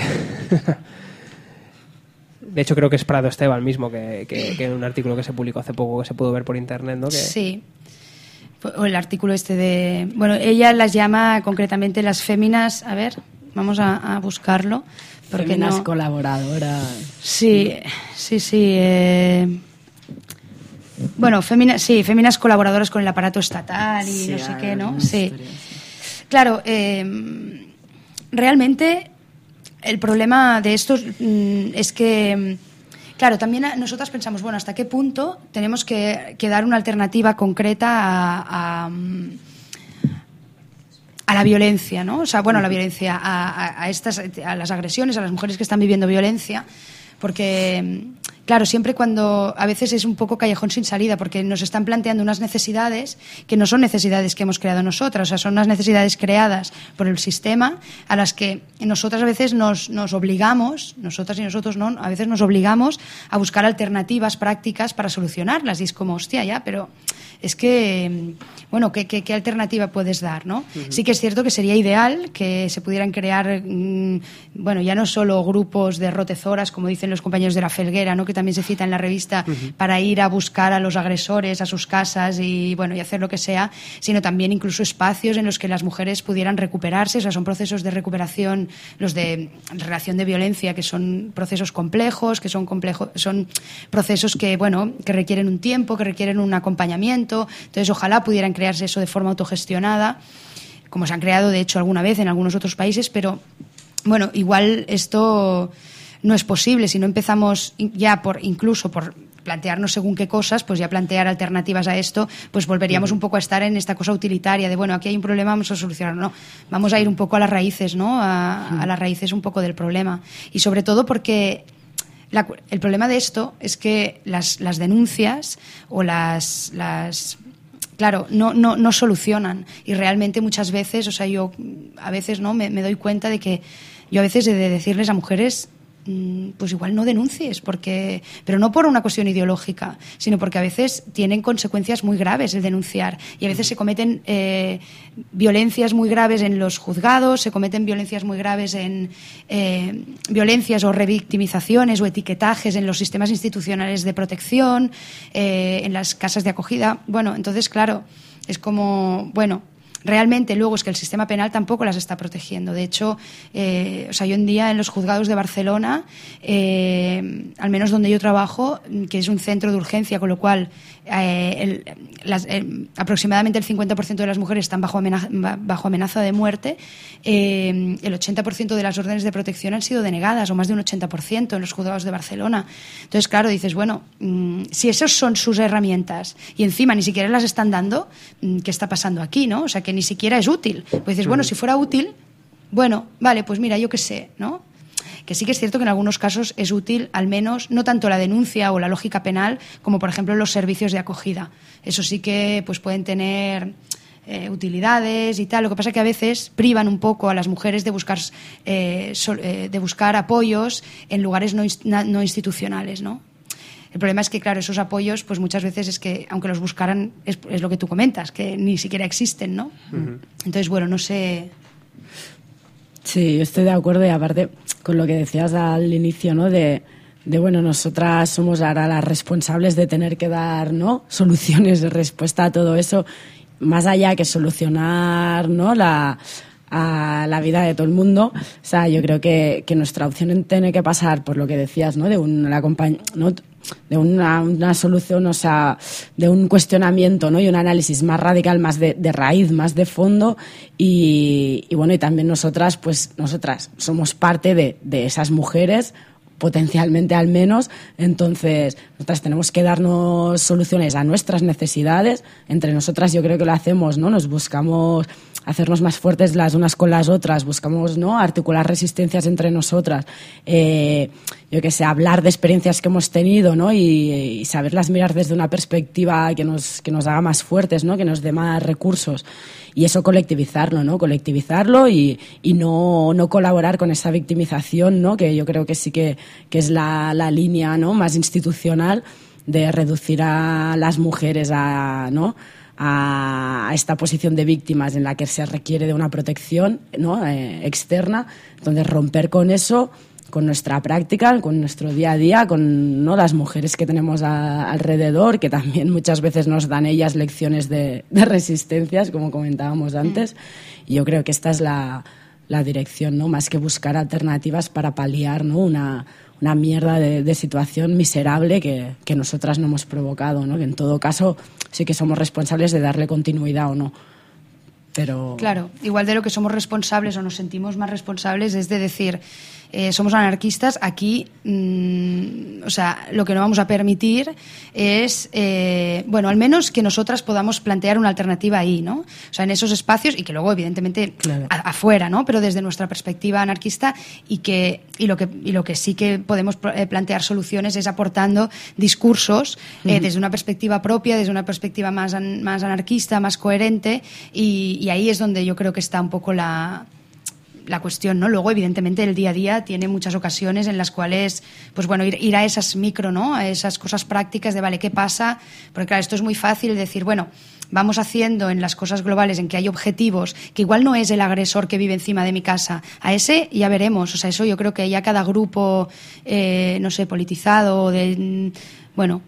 B: De hecho, creo que es Prado Esteban mismo, que, que, que en un artículo que se publicó hace poco, que se pudo ver por internet, ¿no? Que...
C: Sí. O el artículo este de... Bueno, ella las llama concretamente las féminas... A ver, vamos a, a buscarlo. Porque
D: féminas
C: no...
D: colaboradoras.
C: Sí, sí, sí. Eh... Bueno, féminas, sí, féminas colaboradoras con el aparato estatal y sí, no sé qué, ¿no? Sí. Historia, sí. Claro, eh, realmente el problema de esto mm, es que, claro, también nosotras pensamos, bueno, ¿hasta qué punto tenemos que, que dar una alternativa concreta a, a, a la violencia, ¿no? O sea, bueno, a la violencia, a, a, a estas, a las agresiones, a las mujeres que están viviendo violencia, porque... Claro, siempre cuando a veces es un poco callejón sin salida, porque nos están planteando unas necesidades que no son necesidades que hemos creado nosotras, o sea, son unas necesidades creadas por el sistema a las que nosotras a veces nos, nos obligamos, nosotras y nosotros no, a veces nos obligamos a buscar alternativas prácticas para solucionarlas. Y es como, hostia, ya, pero es que, bueno, ¿qué, qué, qué alternativa puedes dar, no? Uh-huh. Sí que es cierto que sería ideal que se pudieran crear, mmm, bueno, ya no solo grupos de rotezoras, como dicen los compañeros de la Felguera, ¿no?, que también se cita en la revista, uh-huh, para ir a buscar a los agresores a sus casas y, bueno, y hacer lo que sea, sino también incluso espacios en los que las mujeres pudieran recuperarse. O sea, son procesos de recuperación, los de relación de violencia, que son procesos complejos, que son complejos, son procesos que, bueno, que requieren un tiempo, que requieren un acompañamiento. Entonces, ojalá pudieran crearse eso de forma autogestionada, como se han creado, de hecho, alguna vez en algunos otros países, pero, bueno, igual esto no es posible si no empezamos ya por, incluso por plantearnos según qué cosas, pues ya plantear alternativas a esto, pues volveríamos uh-huh. un poco a estar en esta cosa utilitaria de, bueno, aquí hay un problema, vamos a solucionarlo. No, vamos a ir un poco a las raíces, ¿no? A, uh-huh. a las raíces un poco del problema. Y sobre todo porque la, el problema de esto es que las, las denuncias o las... las Claro, no, no, no solucionan y realmente muchas veces, o sea, yo a veces no me, me doy cuenta de que yo a veces he de decirles a mujeres, pues igual no denuncies, porque, pero no por una cuestión ideológica, sino porque a veces tienen consecuencias muy graves el denunciar y a veces se cometen eh, violencias muy graves en los juzgados, se cometen violencias muy graves en eh, violencias o revictimizaciones o etiquetajes en los sistemas institucionales de protección, eh, en las casas de acogida. Bueno, entonces, claro, es como, bueno... Realmente luego es que el sistema penal tampoco las está protegiendo. De hecho, eh, o sea, yo en día en los juzgados de Barcelona, eh, al menos donde yo trabajo, que es un centro de urgencia, con lo cual eh, el, las, eh, aproximadamente el cincuenta por ciento de las mujeres están bajo amenaza, bajo amenaza de muerte, eh, el ochenta por ciento de las órdenes de protección han sido denegadas, o más de un ochenta por ciento en los juzgados de Barcelona. Entonces, claro, dices, bueno, mmm, si esas son sus herramientas y encima ni siquiera las están dando, ¿qué está pasando aquí, no? O sea, que ni siquiera es útil. Pues dices, bueno, si fuera útil, bueno, vale, pues mira, yo qué sé, ¿no? Que sí que es cierto que en algunos casos es útil, al menos, no tanto la denuncia o la lógica penal, como por ejemplo los servicios de acogida. Eso sí que pues pueden tener eh, utilidades y tal. Lo que pasa es que a veces privan un poco a las mujeres de buscar, eh, sol, eh, de buscar apoyos en lugares no, no institucionales, ¿no? El problema es que, claro, esos apoyos, pues muchas veces es que, aunque los buscaran, es, es lo que tú comentas, que ni siquiera existen, ¿no? Uh-huh. Entonces, bueno, no sé...
D: Sí, yo estoy de acuerdo y aparte con lo que decías al inicio, ¿no? De, de bueno, nosotras somos ahora las responsables de tener que dar, ¿no? Soluciones de respuesta a todo eso, más allá que solucionar, ¿no? La... a la vida de todo el mundo. O sea, yo creo que, que nuestra opción tiene que pasar por lo que decías, ¿no? De un, la compañ- ¿no? de una, una solución, o sea, de un cuestionamiento, ¿no? Y un análisis más radical, más de, de raíz, más de fondo. Y, y bueno, y también nosotras, pues nosotras somos parte de, de esas mujeres, potencialmente al menos. Entonces, nosotras tenemos que darnos soluciones a nuestras necesidades. Entre nosotras yo creo que lo hacemos, ¿no? Nos buscamos hacernos más fuertes las unas con las otras, buscamos, ¿no? Articular resistencias entre nosotras, eh, yo qué sé, hablar de experiencias que hemos tenido, ¿no? Y, y saberlas mirar desde una perspectiva que nos, que nos haga más fuertes, ¿no? Que nos dé más recursos. Y eso colectivizarlo, ¿no? Colectivizarlo y, y no, no colaborar con esa victimización, ¿no? Que yo creo que sí que, que es la, la línea, ¿no? Más institucional de reducir a las mujeres a, ¿no? a esta posición de víctimas en la que se requiere de una protección, ¿no? eh, externa. Entonces, romper con eso, con nuestra práctica, con nuestro día a día, con, ¿no? las mujeres que tenemos a, alrededor, que también muchas veces nos dan ellas lecciones de, de resistencias, como comentábamos antes. Y yo creo que esta es la, la dirección, ¿no? Más que buscar alternativas para paliar, ¿no? una, una mierda de, de situación miserable que, que nosotras no hemos provocado, ¿no? Que en todo caso sí que somos responsables de darle continuidad o no. Pero...
C: Claro, igual de lo que somos responsables o nos sentimos más responsables es de decir, eh, somos anarquistas, aquí, mmm, o sea, lo que no vamos a permitir es, eh, bueno, al menos que nosotras podamos plantear una alternativa ahí, ¿no? O sea, en esos espacios y que luego, evidentemente, claro. a, afuera, ¿no? Pero desde nuestra perspectiva anarquista y que y lo que y lo que sí que podemos eh, plantear soluciones es aportando discursos eh, uh-huh. desde una perspectiva propia, desde una perspectiva más, an, más anarquista, más coherente y, y ahí es donde yo creo que está un poco la... la cuestión, ¿no? Luego, evidentemente, el día a día tiene muchas ocasiones en las cuales, pues bueno, ir, ir a esas micro, ¿no? A esas cosas prácticas de, vale, ¿qué pasa? Porque, claro, esto es muy fácil decir, bueno, vamos haciendo en las cosas globales en que hay objetivos, que igual no es el agresor que vive encima de mi casa. A ese ya veremos. O sea, eso yo creo que ya cada grupo, eh, no sé, politizado, de, bueno,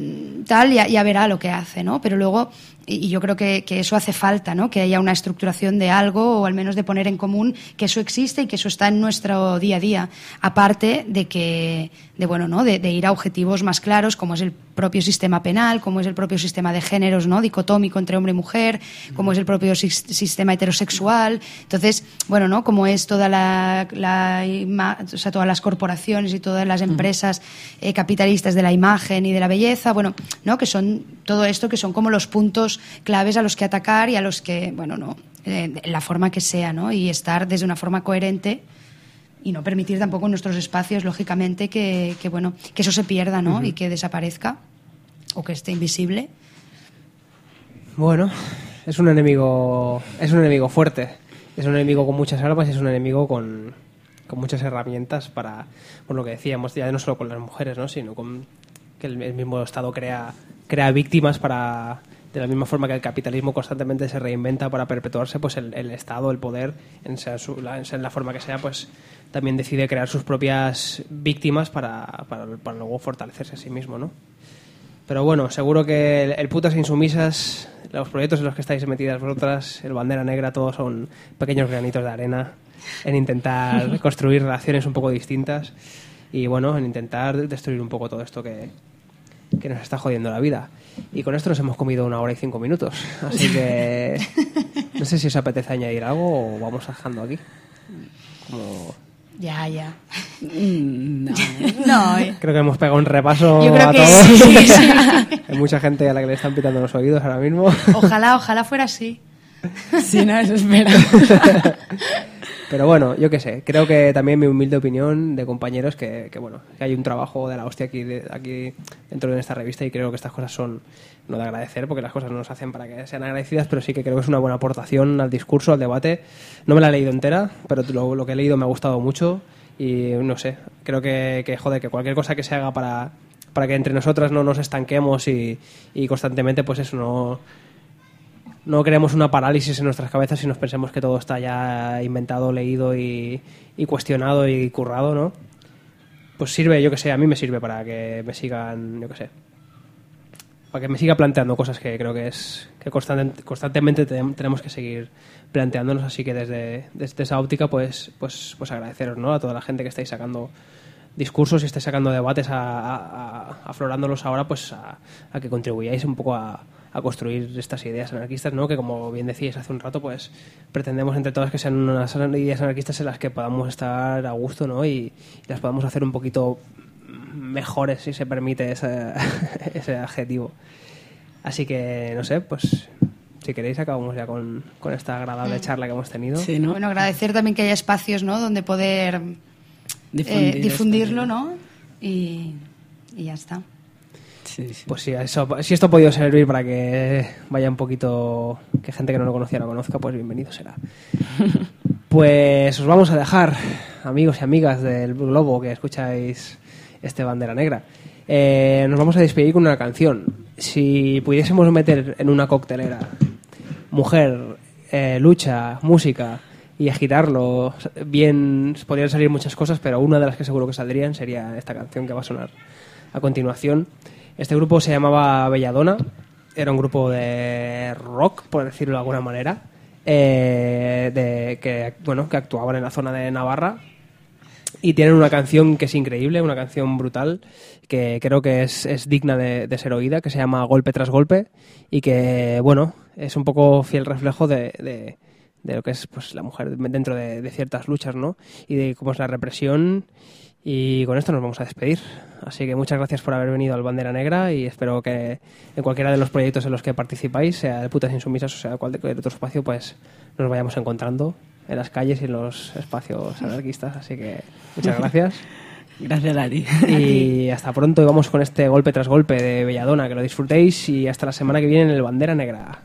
C: tal, ya, ya verá lo que hace, ¿no? Pero luego... Y yo creo que, que eso hace falta, ¿no? Que haya una estructuración de algo o al menos de poner en común que eso existe y que eso está en nuestro día a día. Aparte de que, de bueno, ¿no? De, de ir a objetivos más claros, como es el propio sistema penal, como es el propio sistema de géneros, ¿no? Dicotómico entre hombre y mujer, como es el propio si, sistema heterosexual. Entonces, bueno, ¿no? Como es toda la, la o sea, todas las corporaciones y todas las empresas eh, capitalistas de la imagen y de la belleza, bueno, ¿no? Que son todo esto que son como los puntos claves a los que atacar y a los que, bueno, no, eh, la forma que sea, ¿no? Y estar desde una forma coherente y no permitir tampoco en nuestros espacios, lógicamente, que, que, bueno, que eso se pierda, ¿no? Uh-huh. Y que desaparezca o que esté invisible.
B: Bueno, es un enemigo, es un enemigo fuerte, es un enemigo con muchas armas y es un enemigo con, con muchas herramientas para, por lo que decíamos, ya no solo con las mujeres, ¿no? Sino con que el, el mismo Estado crea, crea víctimas para... De la misma forma que el capitalismo constantemente se reinventa para perpetuarse, pues el, el Estado, el poder, en, sea su, la, en la forma que sea, pues también decide crear sus propias víctimas para, para, para luego fortalecerse a sí mismo, ¿no? Pero bueno, seguro que el, el Putas Insumisas, los proyectos en los que estáis metidas vosotras, el Bandera Negra, todos son pequeños granitos de arena en intentar construir relaciones un poco distintas y bueno, en intentar destruir un poco todo esto que, que nos está jodiendo la vida. Y con esto nos hemos comido una hora y cinco minutos. Así que no sé si os apetece añadir algo o vamos dejando aquí. Como...
C: Ya, ya.
D: No,
C: no eh.
B: Creo que hemos pegado un repaso
C: Yo creo
B: a
C: que
B: todos.
C: sí, sí.
B: Hay mucha gente a la que le están pitando los oídos ahora mismo.
C: Ojalá, ojalá fuera así.
D: Sí, no, eso espero.
B: Pero bueno, yo qué sé, creo que también mi humilde opinión de compañeros que, que bueno, que hay un trabajo de la hostia aquí, de, aquí dentro de esta revista y creo que estas cosas son no de agradecer porque las cosas no nos hacen para que sean agradecidas, pero sí que creo que es una buena aportación al discurso, al debate. No me la he leído entera, pero lo, lo que he leído me ha gustado mucho y no sé, creo que, que joder, que cualquier cosa que se haga para, para que entre nosotras no nos estanquemos y, y constantemente pues eso no... no creemos una parálisis en nuestras cabezas y nos pensemos que todo está ya inventado, leído y, y cuestionado y currado, ¿no? Pues sirve, yo que sé, a mí me sirve para que me sigan, yo que sé, para que me siga planteando cosas que creo que es que constante, constantemente tenemos que seguir planteándonos, así que desde, desde esa óptica pues, pues, pues agradeceros, ¿no? A toda la gente que estáis sacando discursos y estáis sacando debates, a, a, a, aflorándolos ahora, pues a, a que contribuyáis un poco a a construir estas ideas anarquistas, ¿no? Que como bien decíais hace un rato, pues pretendemos entre todas que sean unas ideas anarquistas en las que podamos estar a gusto, ¿no? Y, y las podamos hacer un poquito mejores, si se permite ese, ese adjetivo. Así que, no sé, pues si queréis acabamos ya con, con esta agradable charla que hemos tenido.
D: Sí, ¿no?
C: Bueno, agradecer también que haya espacios, ¿no? Donde poder
D: Difundir
C: eh, difundirlo, ¿no? Y, y ya está.
D: Sí, sí.
B: Pues si, eso, si esto ha podido servir para que vaya un poquito, que gente que no lo conocía lo conozca, pues bienvenido será. Pues os vamos a dejar, amigos y amigas del globo que escucháis este Bandera Negra. Eh, nos vamos a despedir con una canción. Si pudiésemos meter en una coctelera mujer, eh, lucha, música y agitarlo bien, podrían salir muchas cosas, pero una de las que seguro que saldrían sería esta canción que va a sonar a continuación. Este grupo se llamaba Belladona, era un grupo de rock, por decirlo de alguna manera, eh, de, que, bueno, que actuaban en la zona de Navarra y tienen una canción que es increíble, una canción brutal, que creo que es, es digna de, de ser oída, que se llama Golpe tras Golpe y que, bueno, es un poco fiel reflejo de, de, de lo que es pues la mujer dentro de, de ciertas luchas, ¿no? Y de cómo es la represión. Y con esto nos vamos a despedir. Así que muchas gracias por haber venido al Bandera Negra y espero que en cualquiera de los proyectos en los que participáis, sea de Putas Insumisas o sea cualquier otro espacio, pues nos vayamos encontrando en las calles y en los espacios anarquistas. Así que muchas gracias.
D: Gracias a ti.
B: Y hasta pronto y vamos con este Golpe tras Golpe de Belladona. Que lo disfrutéis y hasta la semana que viene en el Bandera Negra.